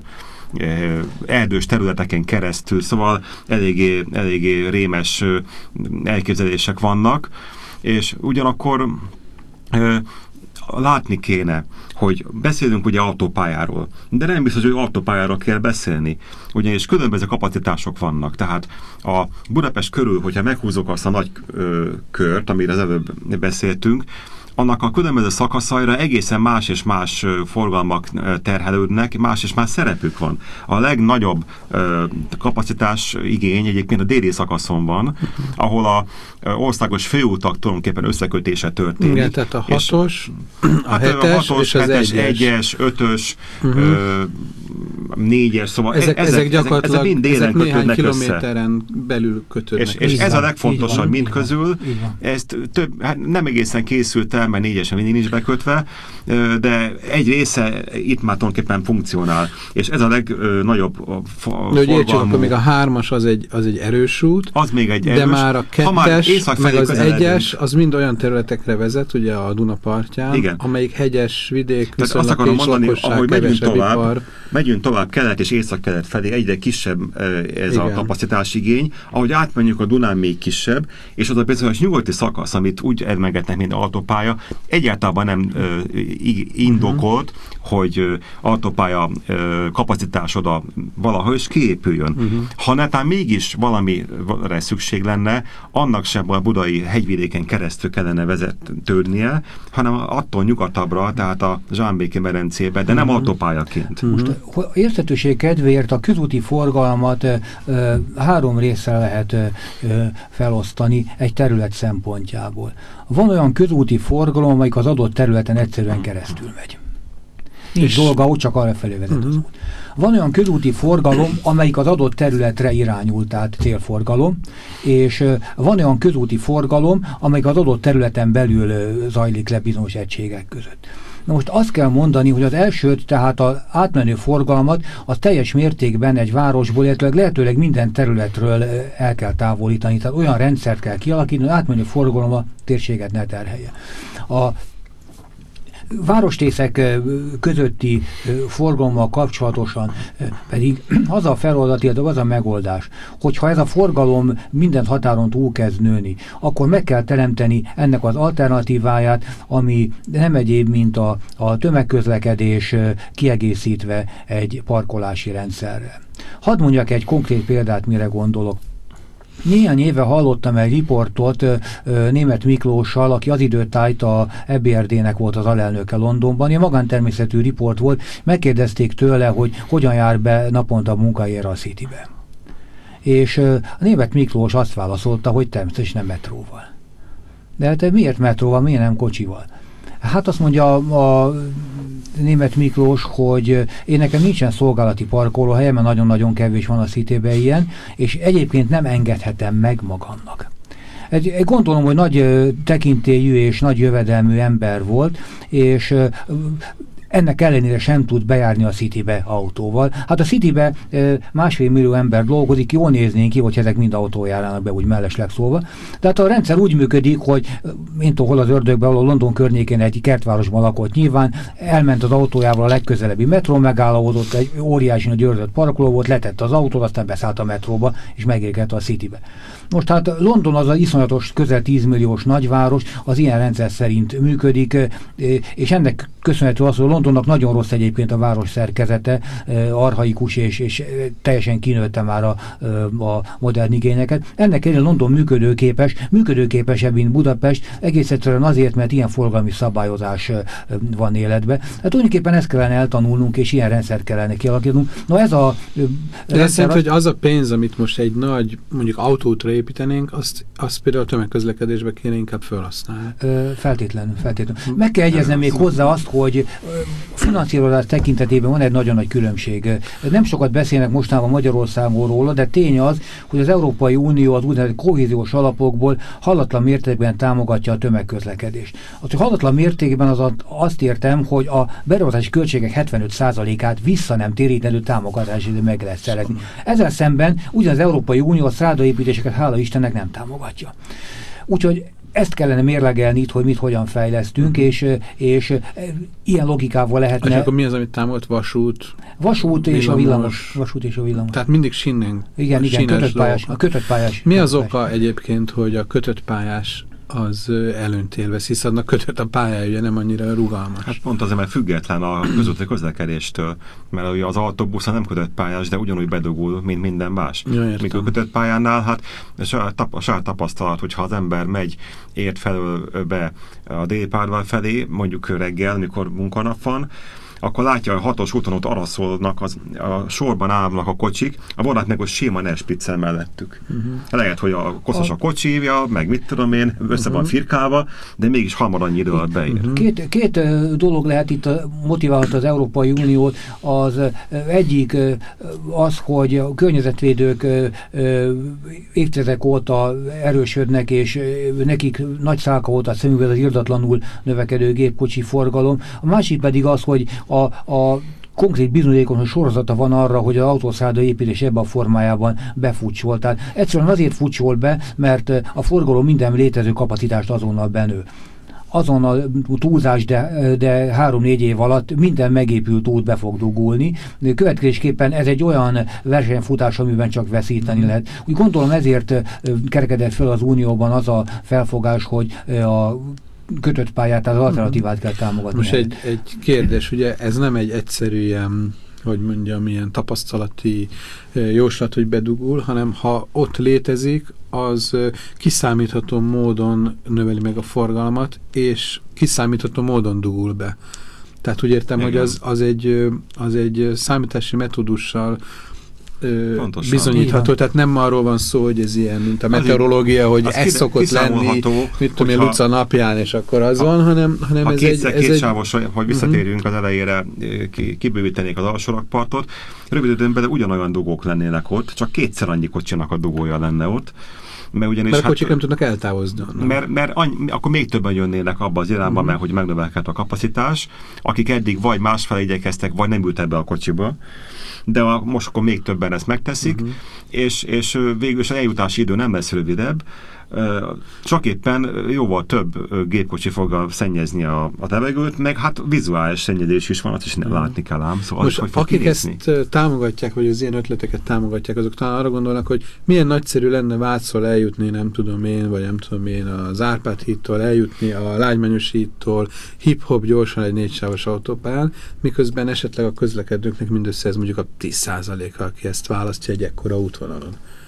ö, erdős területeken keresztül, szóval eléggé, eléggé rémes ö, elképzelések vannak, és ugyanakkor ö, látni kéne, hogy beszélünk ugye autópályáról, de nem biztos, hogy autópályáról kell beszélni, ugyanis különböző kapacitások vannak. Tehát a Budapest körül, hogyha meghúzok azt a nagy ö, kört, amire az előbb beszéltünk, annak a különböző szakaszaira egészen más és más forgalmak terhelődnek, más és más szerepük van. A legnagyobb ö, kapacitás igény egyébként a déli szakaszon van, ahol a ö, országos főútak tulajdonképpen összekötése történik.
Igen, tehát a hatos, a hetes és az egyes.
egyes, ötös, uh-huh. ö, négyes, szóval
ezek, ezek, ezek gyakorlatilag
ezek, ezek, ezek
néhány kilométeren össze. belül kötődnek.
És, és ez van, a legfontosabb mind közül, ezt több, hát nem egészen készült el, mert négyesen mindig nincs bekötve, de egy része itt már tulajdonképpen funkcionál. És ez a legnagyobb forgalmú.
De értsük, akkor még a hármas az egy, az egy erős út,
az még egy erős,
de már a kettes, meg az egyes, az mind olyan területekre vezet, ugye a Duna partján, igen. amelyik hegyes vidék, viszonylag kis lakosság, kevesebb ipar.
Megyünk tovább kelet és észak-kelet felé, egyre kisebb ez igen. a kapacitásigény. Ahogy átmenjünk, a Dunán még kisebb, és az a bizonyos nyugati szakasz, amit úgy emlegetnek, mint autópálya, egyáltalán nem ö, indokolt, uh-huh. hogy ö, autópálya ö, kapacitás oda valahogy is kiépüljön. Uh-huh. Ha netán mégis valamire szükség lenne, annak sem a budai hegyvidéken keresztül kellene vezetődnie, hanem attól nyugatabbra, tehát a Zsámbéki medencébe, de nem uh-huh. autópályaként.
Uh-huh. Most érthetőség kedvéért a közúti forgalmat ö, három részre lehet ö, felosztani egy terület szempontjából. Van olyan közúti forgalom, amelyik az adott területen egyszerűen keresztül megy. Nincs dolga, ott csak arra felé vezet uh-huh. az út. Van olyan közúti forgalom, amelyik az adott területre irányult, tehát célforgalom, és uh, van olyan közúti forgalom, amelyik az adott területen belül uh, zajlik le bizonyos egységek között. Na most azt kell mondani, hogy az elsőt, tehát az átmenő forgalmat, az teljes mértékben egy városból, illetve lehetőleg minden területről el kell távolítani, tehát olyan rendszert kell kialakítani, hogy átmenő forgalom a térséget ne terhelje. A városrészek közötti forgalommal kapcsolatosan pedig az a feladat, illetve az a megoldás, hogyha ez a forgalom minden határon túl kezd nőni, akkor meg kell teremteni ennek az alternatíváját, ami nem egyéb, mint a, a tömegközlekedés kiegészítve egy parkolási rendszerrel. Hadd mondjak egy konkrét példát, mire gondolok. Néhány éve hallottam egy riportot ö, ö, Németh Miklóssal, aki az időtájt a E B R D-nek volt az alelnöke Londonban. Ilyen magántermészetű riport volt, megkérdezték tőle, hogy hogyan jár be naponta munkájára a Citybe. És ö, a Németh Miklós azt válaszolta, hogy természetesen nem metróval. De hát miért metróval, miért nem kocsival? Hát azt mondja a, a Németh Miklós, hogy én nekem nincsen szolgálati parkolóhelyem, mert nagyon-nagyon kevés van a Cityben ilyen, és egyébként nem engedhetem meg magamnak. Egy, egy gondolom, hogy nagy tekintélyű és nagy jövedelmű ember volt, és ennek ellenére sem tud bejárni a Citybe autóval. Hát a Citybe e, másfél millió ember dolgozik, jól néznénk ki, hogy ezek mind autójárának be, úgy mellesleg szólva. Tehát a rendszer úgy működik, hogy mint hol az ördögbe, ahol London környékén egy kertvárosban lakott nyilván, elment az autójával a legközelebbi metró, megállapodott, egy óriási nagy őrzött parkoló volt, letette az autót, aztán beszállt a metróba, és megérkezett a Citybe. Most hát London az az iszonyatos, közel tíz milliós nagyváros, az ilyen rendszer szerint működik, és ennek köszönhető az, hogy Londonnak nagyon rossz egyébként a város szerkezete, archaikus és, és teljesen kinőtte már a, a modern igényeket. Ennek ellenére London működőképes, működőképesebb, mint Budapest, egész egyszerűen azért, mert ilyen forgalmi szabályozás van életben. Hát tulajdonképpen ezt kellene eltanulnunk, és ilyen rendszert kellene kialakítanunk. No ez a
De azt jelenti, hogy az a pénz, amit most egy nagy, mondjuk autótra építenénk, azt, azt például a tömegközlekedésbe kéne inkább felhasználni.
Feltétlenül, feltétlenül. Meg kell egyeznem még hozzá azt, hogy finanszírozás tekintetében van egy nagyon nagy különbség. Nem sokat beszélnek mostanában Magyarországon róla, de tény az, hogy az Európai Unió az úgynevezett kohéziós alapokból hallatlan mértékben támogatja a tömegközlekedést. Az, hogy hallatlan mértékben az azt értem, hogy a beruházási költségek hetvenöt százalékát vissza nem térítendő támogatás idő meg lehet szerezni. Ezzel szemben ugyan az Európai Unió a szrádaépítéseket hála Istennek nem támogatja. Úgyhogy ezt kellene mérlegelni itt, hogy mit hogyan fejlesztünk, és, és ilyen logikával lehetne...
És akkor mi az, amit támolt? Vasút?
Vasút és a villamos. Vasút és a villamos.
Tehát mindig sinnen.
Igen, igen, kötött pályás, a kötött pályás.
Mi az oka egyébként, hogy a kötött pályás az előnyt élvez, hisz annak kötött a pályája, ugye nem annyira rugalmas.
Hát pont azért, mert független a közúti közlekedéstől, mert ugye az autóbusz nem kötött pályás, de ugyanúgy bedugul, mint minden más.
Ja,
mikor kötött pályánál, hát a saját tapasztalat, hogyha az ember megy, ért felől be a Délpárvár felé, mondjuk reggel, mikor munkanap van, akkor látja, hogy hatos úton ott araszolnak, az, a sorban állnak a kocsik, a vonat meg ott séma nerspiccel mellettük. Uh-huh. Lehet, hogy a koszos a kocsívja, meg mit tudom én, össze uh-huh. van firkálva, de mégis hamar annyi idő alatt beér. Uh-huh.
Két, két dolog lehet itt motiválhatni az Európai Uniót. Az egyik az, hogy a környezetvédők évtizedek óta erősödnek, és nekik nagy szálka volt a szemüveg az irdatlanul növekedő gépkocsi forgalom. A másik pedig az, hogy a, a konkrét bizonyítékos sorozata van arra, hogy az autószálda építés ebben a formájában befutcsol. Tehát egyszerűen azért futcsol be, mert a forgalom minden létező kapacitást azonnal benő. Azonnal túlzás, de, de három-négy év alatt minden megépült út be fog dugulni. Következésképpen ez egy olyan versenyfutás, amiben csak veszíteni lehet. Úgy gondolom ezért kerekedett fel az Unióban az a felfogás, hogy a kötött pályát, tehát az alternatívát kell támogatni.
Most egy, egy kérdés, ugye ez nem egy egyszerű ilyen, hogy mondjam, ilyen tapasztalati jóslat, hogy bedugul, hanem ha ott létezik, az kiszámítható módon növeli meg a forgalmat, és kiszámítható módon dugul be. Tehát úgy értem, igen, hogy az, az, egy, az egy számítási metódussal Pontosan. bizonyítható, igen, tehát nem arról van szó, hogy ez ilyen, mint a meteorológia, hogy ez szokott lenni, mit tudom én, Luca napján, és akkor az ha, van, hanem, hanem
ha
ez
kétszer,
egy... Ez
kétsávos,
egy...
hogy visszatérjünk uh-huh. az elejére, kibővítenék az alsórakpartot, rövid időn belül ugyanolyan dugók lennének ott, csak kétszer annyi kocsinak a dugója lenne ott. Mert, ugyanis,
mert a kocsik hát, nem tudnak eltávozni.
Mert, mert annyi, akkor még többen jönnének abba az irányba, uh-huh. mert hogy megnövelkedett a kapacitás, akik eddig vagy másfelé igyekeztek, vagy nem ültek be a kocsiba, de a, most akkor még többen ezt megteszik, uh-huh. és, és végül is az eljutási idő nem lesz rövidebb, csak éppen jóval több gépkocsi fogja szennyezni a, a levegőt, meg hát vizuális szennyezés is van, azt is uh-huh. látni kell ám. Szóval
most
az,
akik kinézni. Ezt támogatják, vagy az ilyen ötleteket támogatják, azok talán arra gondolnak, hogy milyen nagyszerű lenne Vácról eljutni, nem tudom én, vagy nem tudom én, az Árpád hídtól eljutni, a Lágymányos hídtól hip-hop gyorsan egy négysávos autópályán, miközben esetleg a közlekedőknek mindössze ez mondjuk a tíz százaléka, aki ezt választja egy ekkora útvonalon.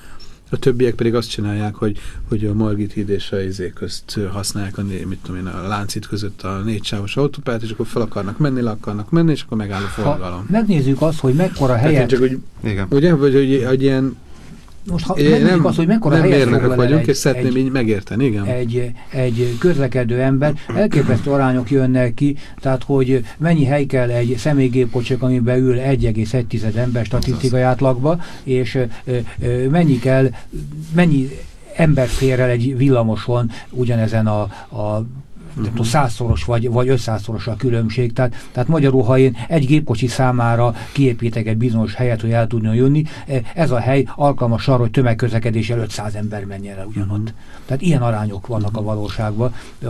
A többiek pedig azt csinálják, hogy, hogy a Margit híd és a izé közt használják a, mit tudom én, a Lánchíd között a négysávos autópályát, és akkor fel akarnak menni, le akarnak menni, és akkor megáll a forgalom.
Ha megnézzük azt, hogy mekkora helyet...
Csak, hogy, ugye, vagy hogy, hogy ilyen...
Most ha megnézzük azt, hogy mekkora
nem
helyet foglal
vagyunk,
egy,
és szeretném egy, így megérteni, igen.
Egy, egy közlekedő ember, elképesztő arányok jönnek ki, tehát hogy mennyi hely kell egy személygépkocsik, amiben ül egy egész egy ember statisztikai átlagba, és ö, ö, mennyi kell, mennyi ember fér el egy villamoson ugyanezen a, a uh-huh. százszoros vagy, vagy ötszázszoros a különbség. Tehát, tehát magyarul, ha én egy gépkocsi számára kiépítek egy bizonyos helyet, hogy el tudjon jönni, ez a hely alkalmas arra, hogy tömegközlekedéssel ötszáz ember menjen el ugyanott. Uh-huh. Tehát ilyen arányok vannak uh-huh. a valóságban. A,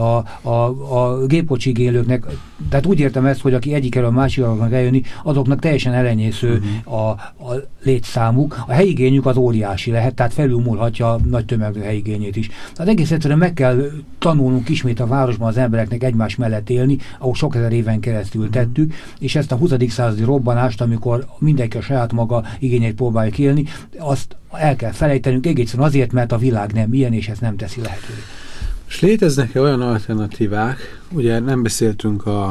a, a gépkocsig élőknek, tehát úgy értem ezt, hogy aki egyik elől a másik akarnak eljönni, azoknak teljesen elenyésző uh-huh. a, a létszámuk. A helyigényük az óriási lehet, tehát felülmúlhatja a nagy tömegű helyigényét is. Tehát egész egyszerűen meg kell tanulnunk ismét a városban az embereknek egymás mellett élni, ahol sok ezer éven keresztül tettük, és ezt a huszadik századi robbanást, amikor mindenki a saját maga igényeit próbálja élni, azt el kell felejtenünk egészen azért, mert a világ nem ilyen, és ezt nem teszi lehetővé.
És léteznek-e olyan alternatívák, ugye nem beszéltünk a,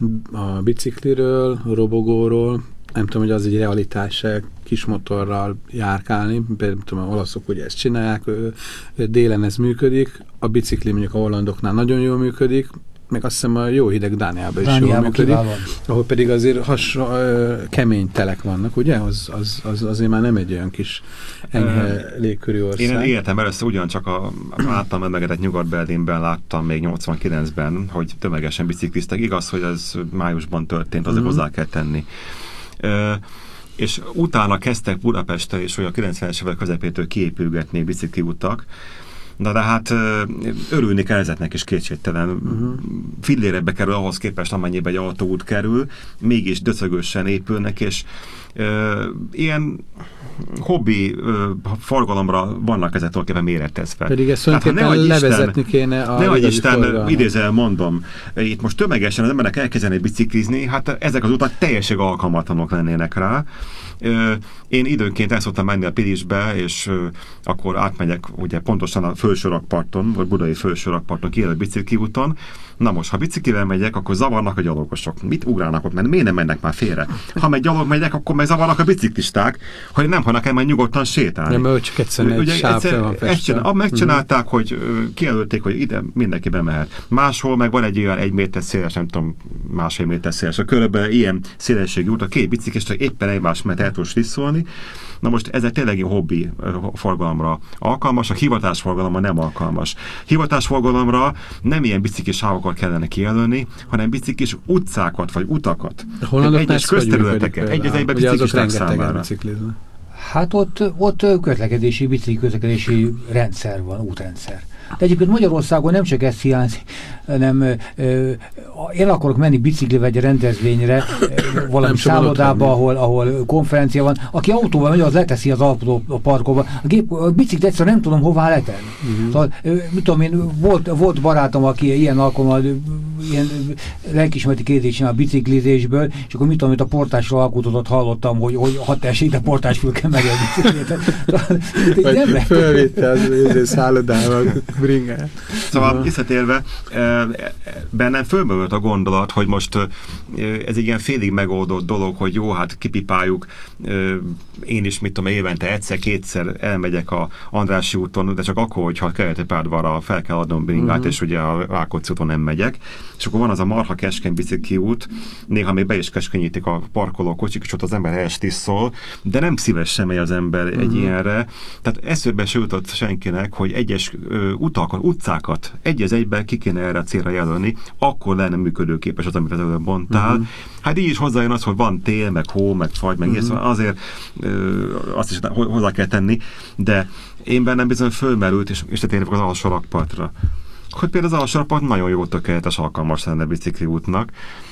a bicikliről, a robogóról, nem tudom, hogy az egy realitás-e kis motorral járkálni, például tudom, a olaszok ugye ezt csinálják, délen ez működik, a bicikli mondjuk a hollandoknál nagyon jól működik, meg azt hiszem a jó hideg Dániában is jól működik, kiválóan. Ahol pedig azért has, kemény telek vannak, ugye? Az, az, az azért már nem egy olyan kis enyhe légkörű ország.
Én életem először ugyancsak a általam emlegetett Nyugat-Berlinben láttam még nyolcvankilencben, hogy tömegesen bicikliztek. Igaz, hogy ez májusban történt, azért uh-huh. hozzá kell tenni. Uh, és utána kezdtek Budapesten és hogy a kilencvenes évek közepétől kiépülgetni bicikliutak, Na de hát örülni kell ezeknek is kétségtelen. Uh-huh. Fillérebbe kerül ahhoz képest, amennyiben egy autóút kerül, mégis döcögösen épülnek, és uh, ilyen hobbi uh, forgalomra vannak ezek tulajdonképpen méretezve.
Pedig ezt tulajdonképpen levezetni kéne a
ne, hogy Isten, idézel mondom, itt most tömegesen az emberek elkezdenek biciklizni, hát ezek az utak teljesen alkalmatlanok lennének rá. Én időnként el szoktam menni a Pilisbe, és akkor átmegyek ugye pontosan a felső rakparton, vagy budai felső rakparton, kijelölt bicikliúton. Na most, ha biciklivel megyek, akkor zavarnak a gyalogosok. Mit ugrálnak ott? Mert miért nem mennek már félre? Ha meg gyalog megyek, akkor meg zavarnak a biciklisták, hogy nem hagynak el majd nyugodtan sétálni.
Nem, csak egyszerűen egy sávra van festve.
Megcsinálták, uh-huh. hogy kijelölték, hogy ide mindenki bemehet. Máshol meg van egy olyan egy méter széles, nem tudom, másfél méter széles. A körülbelül ilyen szélességű út, a két biciklista éppen egymás mellett el tud slisszolni. Na most ez egy tényleg hobbi forgalomra alkalmas, a hivatásforgalomra nem alkalmas. Hivatásforgalomra nem ilyen biciklis sávokat kellene kijelölni, hanem biciklis utcákat vagy utakat. Egyes közterületeket, egy az egyben biciklisták számára.
Hát ott, ott közlekedési, bicikli közlekedési rendszer van, útrendszer. De egyébként Magyarországon nem csak ezt hiányzik, hanem ö, én akarok menni biciklivel egy rendezvényre, ö, valami szállodába, ahol, ahol konferencia van. Aki autóval megy, az leteszi az autó a parkolba. A, gép, a biciklit egyszerűen nem tudom hová letenni. Uh-huh. Szóval, ö, mit tudom én, volt, volt barátom, aki ilyen alkalommal ilyen lelkismereti kérdést csinál a biciklizésből, és akkor mit tudom, hogy a portásról alkotott hallottam, hogy, hogy hat tessék, de portás föl kell meg egy biciklitet.
Vagy fölvitte az szállodával bringát.
Szóval visszatérve, bennem fölmerült a gondolat, hogy most ez egy ilyen félig megoldott dolog, hogy jó, hát kipipáljuk, én is, mit tudom, évente egyszer-kétszer elmegyek a Andrássy úton, de csak akkor, hogyha Keleti-Pádvarra fel kell adnom bringát, uh-huh. és ugye a Rákóczi úton nem megyek. És akkor van az a marha keskeny bicikli út, néha még be is keskenyítik a parkoló kocsik, és ott az ember elstisszol, de nem szívesen megy az ember uh-huh. egy ilyenre. Tehát eszébe se jutott senkinek, hogy egyes ö, utakat, utcákat egy az egyben ki kéne erre a célra jelölni, akkor lenne működőképes az, amit az előbb mondtál. Uh-huh. Hát így is hozzájön az, hogy van tél, meg hó, meg fagy, meg uh-huh. szóval azért ö, azt is hozzá kell tenni, de én bennem bizony fölmerült, és, és tényleg az alsó rakpartra. Hogy például az alsó rakpart nagyon jó, tökéletes alkalmas lenne bicikli útnak,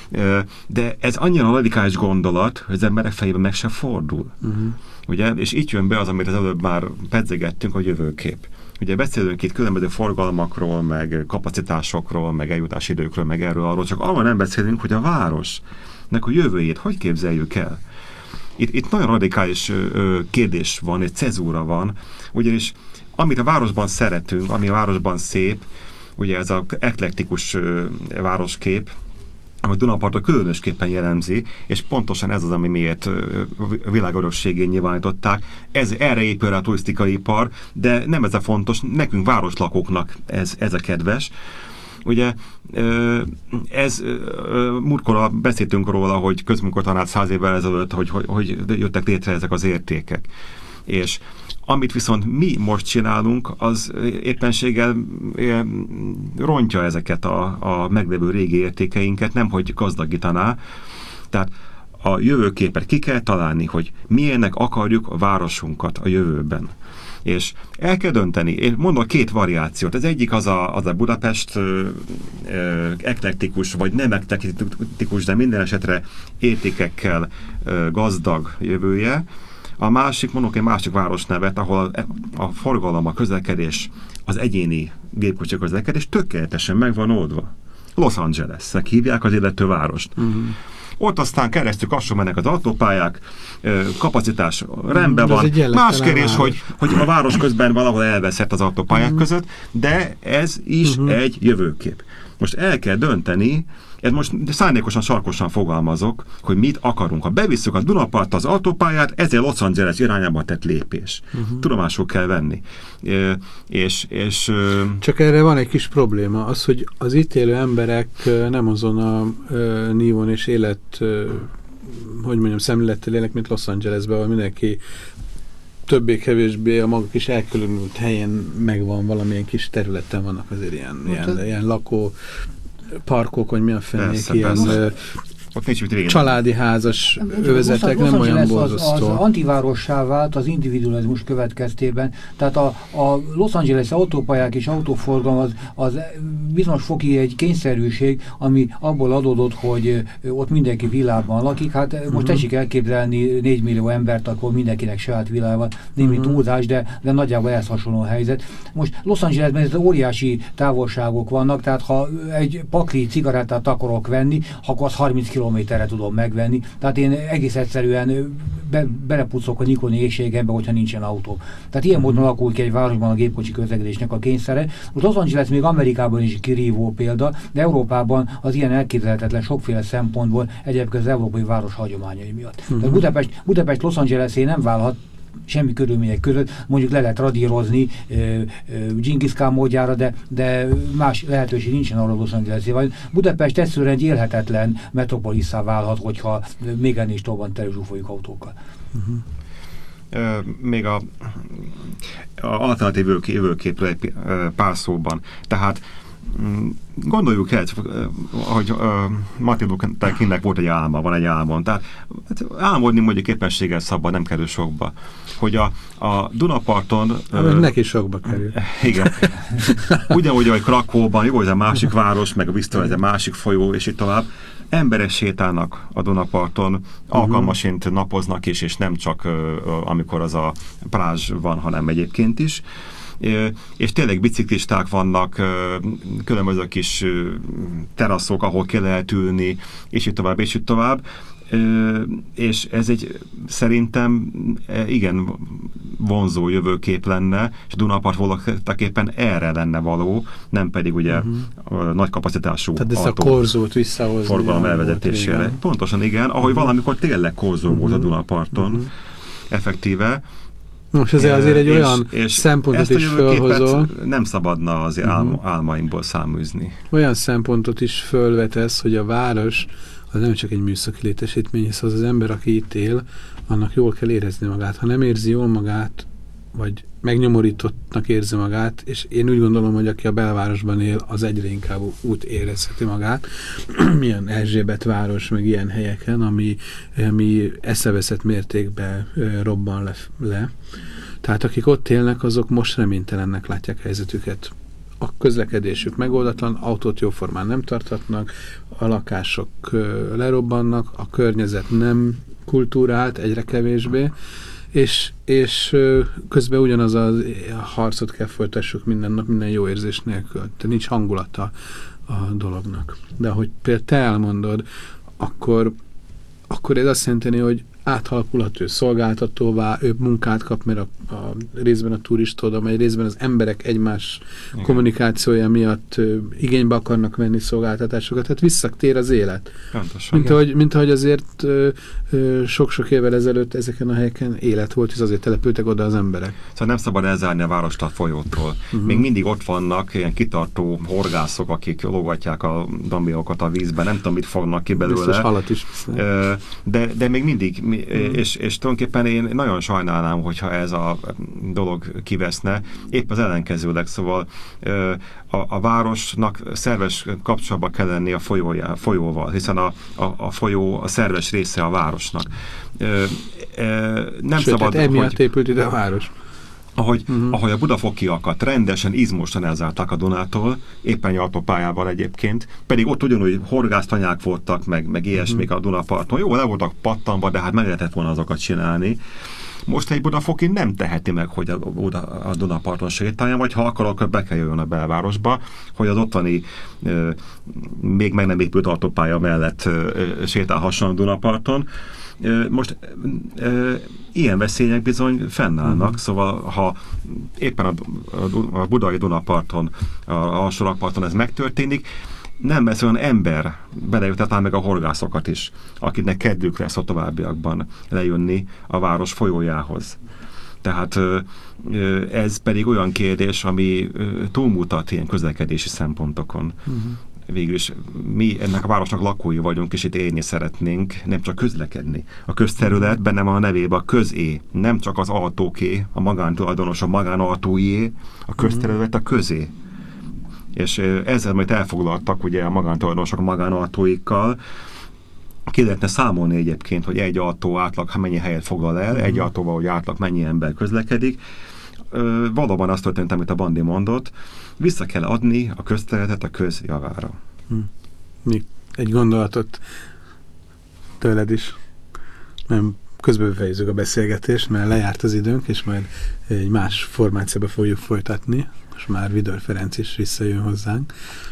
de ez annyira radikális gondolat, hogy az emberek fejében meg se fordul. Uh-huh. Ugye? És itt jön be az, amit az előbb már pedzegettünk, a jövőkép. Ugye beszélünk itt különböző forgalmakról, meg kapacitásokról, meg eljutási időkről, meg erről, arról, csak arról nem beszélünk, hogy a városnak a jövőjét hogy képzeljük el. Itt, itt nagyon radikális ö, kérdés van, egy cezúra van, ugyanis amit a városban szeretünk, ami a városban szép, ugye ez az eklektikus ö, városkép, amit Dunapartot különösképpen jellemzi, és pontosan ez az, ami miért világörökségén nyilvánították. Ez, erre épül rá a turisztikai ipar, de nem ez a fontos, nekünk városlakóknak ez, ez a kedves. Ugye ez, múltkor beszéltünk róla, hogy közmunkatanács száz évvel ezelőtt, hogy, hogy, hogy jöttek létre ezek az értékek. És amit viszont mi most csinálunk, az éppenséggel rontja ezeket a, a meglévő régi értékeinket, nemhogy gazdagítaná. Tehát a jövőképet ki kell találni, hogy milyennek akarjuk a városunkat a jövőben. És el kell dönteni. Én mondom két variációt. Az egyik az a, az a Budapest ö, ö, eklektikus, vagy nem eklektikus, de minden esetre értékekkel ö, gazdag jövője. A másik, mondok egy másik városnevet, ahol a, a forgalom, a közlekedés, az egyéni gépkocsi közlekedés tökéletesen meg van oldva. Los Angelesnek hívják az illető várost. Uh-huh. Ott aztán keresztül kasson mennek az autópályák, kapacitás rendben van. Más kérdés, hogy, hogy a város közben valahol elveszett az autópályák uh-huh. között, de ez is uh-huh. egy jövőkép. Most el kell dönteni, ez most szándékosan, sarkosan fogalmazok, hogy mit akarunk. Ha bevisszük a Dunapart az autópályát, ezzel Los Angeles irányába tett lépés. Uh-huh. Tudomásul kell venni. E, és, és,
Csak erre van egy kis probléma, az, hogy az itt élő emberek nem azon a uh, nívon és élet, uh, hogy mondjam, szemlélettel élnek, mint Los Angelesben, ahol mindenki többé-kevésbé a maga kis elkülönült helyen megvan, valamilyen kis területen vannak azért ilyen, ilyen, ilyen lakó parkok, vagy mi a fennék, ilyen ö,
Ott nincs mit végén.
Családi házas övezetek nem olyan borzasztó.
Az, az antivárossá vált az individualizmus következtében. Tehát a, a Los Angeles autópályák és autóforgalom az, az bizonyos foki egy kényszerűség, ami abból adódott, hogy ott mindenki villában lakik. Hát most uh-huh. tessék elképzelni négy millió embert, akkor mindenkinek saját villája van. Némi uh-huh. túlzás, de, de nagyjából ehhez hasonló a helyzet. Most Los Angelesben ez óriási távolságok vannak, tehát ha egy pakli cigarettát akarok venni, akkor az harminc kilométerre tudom megvenni. Tehát én egész egyszerűen be, belepucok a nikoni éjségembe, hogyha nincsen autó. Tehát ilyen módon alakul ki egy városban a gépkocsi közlekedésnek a kényszere. Most Los Angeles még Amerikában is kirívó példa, de Európában az ilyen elképzelhetetlen sokféle szempontból egyébként az európai város hagyományai miatt. Uh-huh. Tehát Budapest, Budapest Los Angelesé nem válhat semmi körülmények között, mondjuk le lehet radírozni Dzsingisz Kán módjára, de, de más lehetőség nincsen arra Los Angelesé. Budapest egyszerűen egy élhetetlen metropolisszá válhat, hogyha még ennél is tovább telezsúfoljuk autókkal.
Uh-huh. Uh, még a, a alternatív jövőképről egy pár szóban. Tehát gondoljuk el, hogy uh, Martin Luther Kingnek volt egy álma, van egy álmon. Tehát hát, álmodni mondjuk éppenséggel szabad, nem kerül sokba. Hogy a, a Dunaparton...
Uh, neki sokba kerül.
Igen. Ugyanúgy, hogy Krakóban, jó, ez a másik város, meg a Visztől ez a másik folyó, és itt tovább. Emberek sétálnak a Dunaparton, uh-huh. alkalmasint napoznak is, és nem csak uh, amikor az a plázs van, hanem egyébként is. És tényleg biciklisták vannak, különböző kis teraszok, ahol ki lehet ülni, és itt tovább, és itt tovább. És ez egy szerintem igen vonzó jövőkép lenne, és Dunapart voltaképpen erre lenne való, nem pedig ugye uh-huh. nagy kapacitású
tehát ezt a korzót visszahozni
forgalom elvezetésére. Volt, pontosan igen, ahogy uh-huh. valamikor tényleg korzó uh-huh. volt a Dunaparton, uh-huh. effektíve.
Most ezért azért egy és, olyan és szempontot is fölhozol.
Nem szabadna azért uh-huh. álm, álmaimból száműzni.
Olyan szempontot is fölvetesz, hogy a város az nem csak egy műszaki létesítmény, hisz az az ember, aki itt él, annak jól kell érezni magát. Ha nem érzi jól magát, vagy megnyomorítottnak érzi magát, és én úgy gondolom, hogy aki a belvárosban él, az egyre inkább úgy érezheti magát. Milyen Erzsébet város, meg ilyen helyeken, ami, ami eszeveszett mértékben robban le, le. Tehát akik ott élnek, azok most reménytelennek látják helyzetüket. A közlekedésük megoldatlan, autót jóformán nem tarthatnak, a lakások lerobbannak, a környezet nem kultúrált, egyre kevésbé, és, és közben ugyanaz a harcot kell folytassuk minden nap, minden jó érzés nélkül. Tehát nincs hangulata a dolognak. De ahogy például te elmondod, akkor, akkor ez azt jelenteni, hogy átalakulhat ő szolgáltatóvá, ő munkát kap, mert a, a részben a turista oda megy, részben az emberek egymás igen. kommunikációja miatt ö, igénybe akarnak venni szolgáltatásokat, tehát visszatér az élet.
Pontosan,
mint, ahogy, mint ahogy azért ö, ö, sok-sok évvel ezelőtt ezeken a helyeken élet volt, és azért települtek oda az emberek.
Szóval nem szabad elzárni a várostat folyótól. Uh-huh. Még mindig ott vannak ilyen kitartó horgászok, akik lógatják a dambiókat a vízben, nem tudom, mit fognak ki belőle.
Biztos halat is.
De, de még mindig Mm. És, és tulajdonképpen én nagyon sajnálnám, hogyha ez a dolog kiveszne, épp az ellenkezőleg, szóval a, a városnak szerves kapcsolatban kell lenni a folyójá, folyóval, hiszen a, a, a folyó a szerves része a városnak. Nem
Sőt,
szabad,
hát emiatt épült ide a város.
Ahogy, uh-huh. ahogy a budafokiakat rendesen, izmosan elzárták a Dunától, éppen autópályával egyébként, pedig ott ugyanúgy horgásztanyák voltak, meg, meg ilyesmik uh-huh. a Dunaparton. Jó, le voltak pattanva, de hát meg lehetett volna azokat csinálni. Most egy budafoki nem teheti meg, hogy a, a Dunaparton sétáljon, vagy ha akar, akkor be kell jöjjön a belvárosba, hogy az ottani ö, még meg nem épült autópálya mellett ö, sétálhasson a Dunaparton. Most e, ilyen veszélyek bizony fennállnak, uh-huh. szóval ha éppen a, a, a budai Dunaparton, a alsó rakparton ez megtörténik, nem lesz olyan ember, belejutatál meg a horgászokat is, akiknek kedvük lesz a továbbiakban lejönni a város folyójához. Tehát ez pedig olyan kérdés, ami túlmutat ilyen közlekedési szempontokon. Uh-huh. Végül is mi ennek a városnak lakói vagyunk, és itt élni szeretnénk, nem csak közlekedni. A közterület benne van a nevében, a közé, nem csak az autóké, a magántulajdonos, a magánautóié, a közterület a közé. És ezzel majd elfoglaltak ugye a magántulajdonosok a magánautóikkal, ki lehetne számolni egyébként, hogy egy autó átlag mennyi helyet foglal el, egy autóval, hogy átlag mennyi ember közlekedik. Ö, valóban azt történt, amit a Bandi mondott, vissza kell adni a közterületet a közjavára.
Hm. Még egy gondolatot tőled is, mert közben befejezzük a beszélgetést, mert lejárt az időnk, és majd egy más formációba fogjuk folytatni, és már Vidor Ferenc is visszajön hozzánk.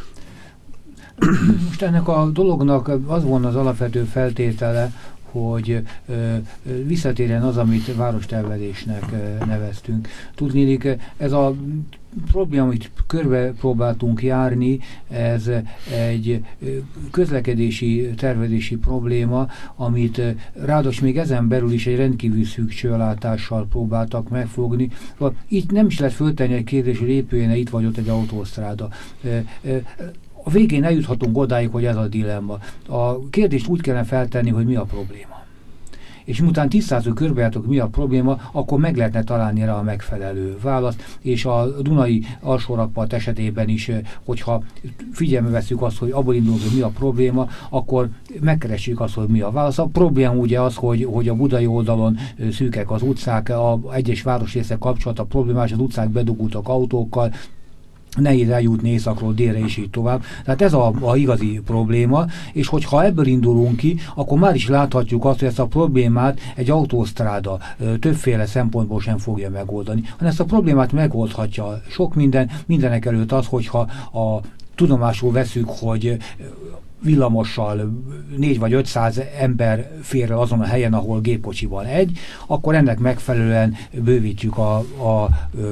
Most ennek a dolognak az volna az alapvető feltétele, hogy ö, visszatérjen az, amit várostervezésnek ö, neveztünk. Tudnélik, ez a probléma, amit körbe próbáltunk járni, ez egy közlekedési, tervezési probléma, amit ráadásul még ezen belül is egy rendkívül szűk csőlátással próbáltak megfogni. Itt nem is lehet föltenni egy kérdés, hogy épüljön itt vagy ott egy autósztráda. A végén eljuthatunk odáig, hogy ez a dilemma. A kérdést úgy kellene feltenni, hogy mi a probléma. És miután tisztázó körbejártok, mi a probléma, akkor meg lehetne találni rá a megfelelő választ, és a Dunai alsórakpart esetében is, hogyha figyelme veszük azt, hogy abból indulunk, hogy mi a probléma, akkor megkeressük azt, hogy mi a válasz. A probléma ugye az, hogy, hogy a budai oldalon szűkek az utcák, a egyes városrészek kapcsolata problémás, az utcák bedugultak autókkal, nehéz eljutni északról délre, és így tovább. Tehát ez a, a igazi probléma, és hogyha ebből indulunk ki, akkor már is láthatjuk azt, hogy ezt a problémát egy autósztráda ö, többféle szempontból sem fogja megoldani, hanem ezt a problémát megoldhatja sok minden, mindenek előtt az, hogyha a tudomásul veszük, hogy villamossal négy vagy ötszáz ember fér el azon a helyen, ahol gépkocsival egy, akkor ennek megfelelően bővítjük a, a, a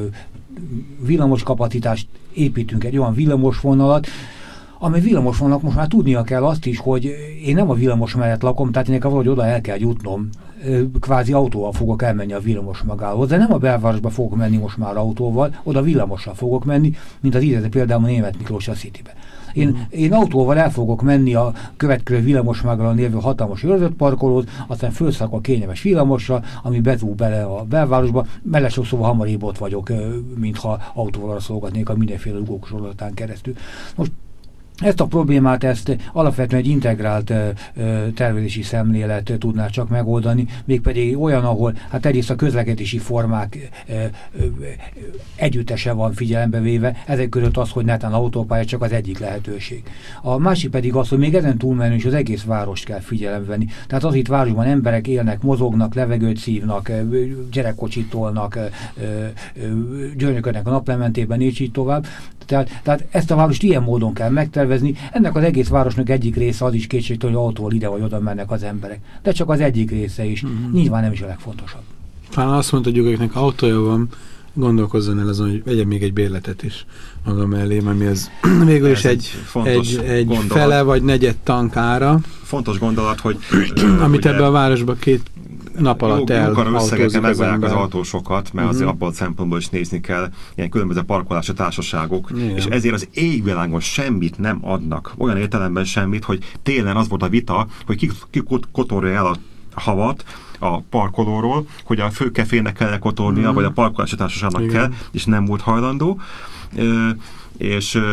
villamos kapacitást, építünk egy olyan villamosvonalat, amely villamosvonalnak most már tudnia kell azt is, hogy én nem a villamos mellett lakom, tehát nekem valahogy oda el kell jutnom, kvázi autóval fogok elmenni a villamos magához, de nem a belvárosba fogok menni most már autóval, oda villamossal fogok menni, mint az ízete például a Németh Miklós a Citybe. Én, mm. én autóval el fogok menni a következő villamosmággalon lévő hatalmas őrzött parkolót, aztán felszállok a kényelmes villamosra, ami bezúg bele a belvárosba, mellesleg szóval hamarébb ott vagyok, mintha autóval szolgatnék a mindenféle rugók sorozatán keresztül. Most ezt a problémát, ezt alapvetően egy integrált ö, ö, tervezési szemlélet tudná csak megoldani, mégpedig olyan, ahol hát egyrészt a közlekedési formák ö, ö, együttese van figyelembe véve, ezek között az, hogy netán autópálya csak az egyik lehetőség. A másik pedig az, hogy még ezen túlmenő is az egész várost kell figyelembe venni. Tehát az itt városban emberek élnek, mozognak, levegőt szívnak, gyerekkocsit tolnak, gyönyörködnek a naplementében, és így tovább. Tehát, tehát ezt a várost ilyen módon kell megtervezni. Ennek az egész városnak egyik része az is kétségtelen, hogy autóval ide vagy oda mennek az emberek. De csak az egyik része is. Mm-hmm. Nyilván nem is a legfontosabb.
Talán azt mondta, hogy akiknek autója van, gondolkozzon el azon, hogy vegyen még egy bérletet is maga mellé, ami az végül is egy, egy, egy fele vagy negyed tankára.
Fontos gondolat, hogy
amit ebbe a városba két nap alatt elautózik
az ember. Az autósokat, mert uh-huh. azért abban a szempontból is nézni kell, ilyen különböző parkolási társaságok, igen. És ezért az égvilágon semmit nem adnak. Olyan értelemben semmit, hogy télen az volt a vita, hogy ki, ki kotorja el a havat a parkolóról, hogy a főkefének kell kotornia, uh-huh. vagy a parkolási társaságnak igen. kell, és nem volt hajlandó. Ö, és ö,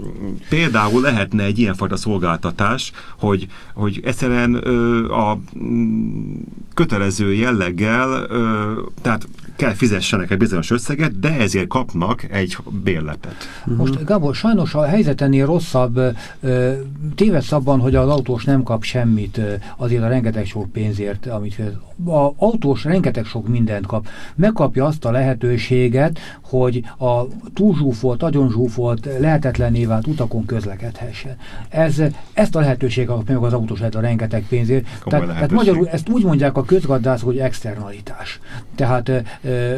például lehetne egy ilyenfajta szolgáltatás, hogy, hogy egyszerűen ö, a m, kötelező jelleggel, ö, tehát kell fizessenek egy bizonyos összeget, de ezért kapnak egy bérletet.
Most Gábor, sajnos a helyzet ennél rosszabb, ö, tévedsz abban, hogy az autós nem kap semmit ö, azért a rengeteg sok pénzért, amit az autós rengeteg sok mindent kap. Megkapja azt a lehetőséget, hogy a túlzsúfolt, agyonzsúfolt, lehetetlenné vált utakon közlekedhessen. Ez, ezt a lehetőséget kapja meg az autós lehet a rengeteg pénzért. Tehát, tehát magyarul ezt úgy mondják a közgazdászok, hogy externalitás. Tehát ö,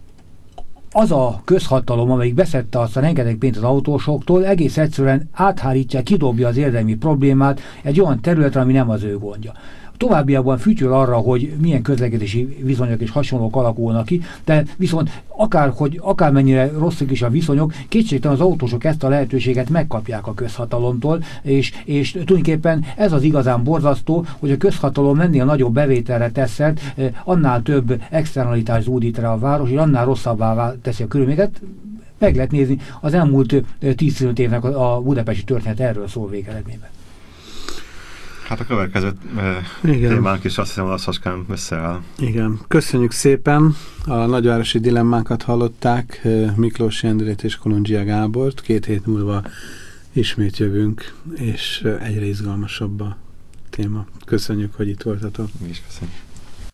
az a közhatalom, amelyik beszedte azt a rengeteg pénzt az autósoktól, egész egyszerűen áthárítja, kidobja az érdemi problémát egy olyan területre, ami nem az ő gondja. Továbbiakban fütyül arra, hogy milyen közlekedési viszonyok és hasonlók alakulnak ki, de viszont akár, hogy akármennyire rosszak is a viszonyok, kétségtelen az autósok ezt a lehetőséget megkapják a közhatalomtól, és, és tulajdonképpen ez az igazán borzasztó, hogy a közhatalom ennél nagyobb bevételre teszed, annál több externalitás zúdít rá a város, és annál rosszabbá teszi a körülményeket. Meg lehet nézni, az elmúlt tíz-tizenöt évnek a budapesti történet erről szól végeredményben.
Hát a következő
Igen.
témánk is azt hiszem lassacskán összeáll.
Igen. Köszönjük szépen. A nagyvárosi dilemmákat hallották, Miklós Endrét és Kolundzsia Gábort. Két hét múlva ismét jövünk, és egyre izgalmasabb a téma. Köszönjük, hogy itt voltatok.
Mi is köszönjük.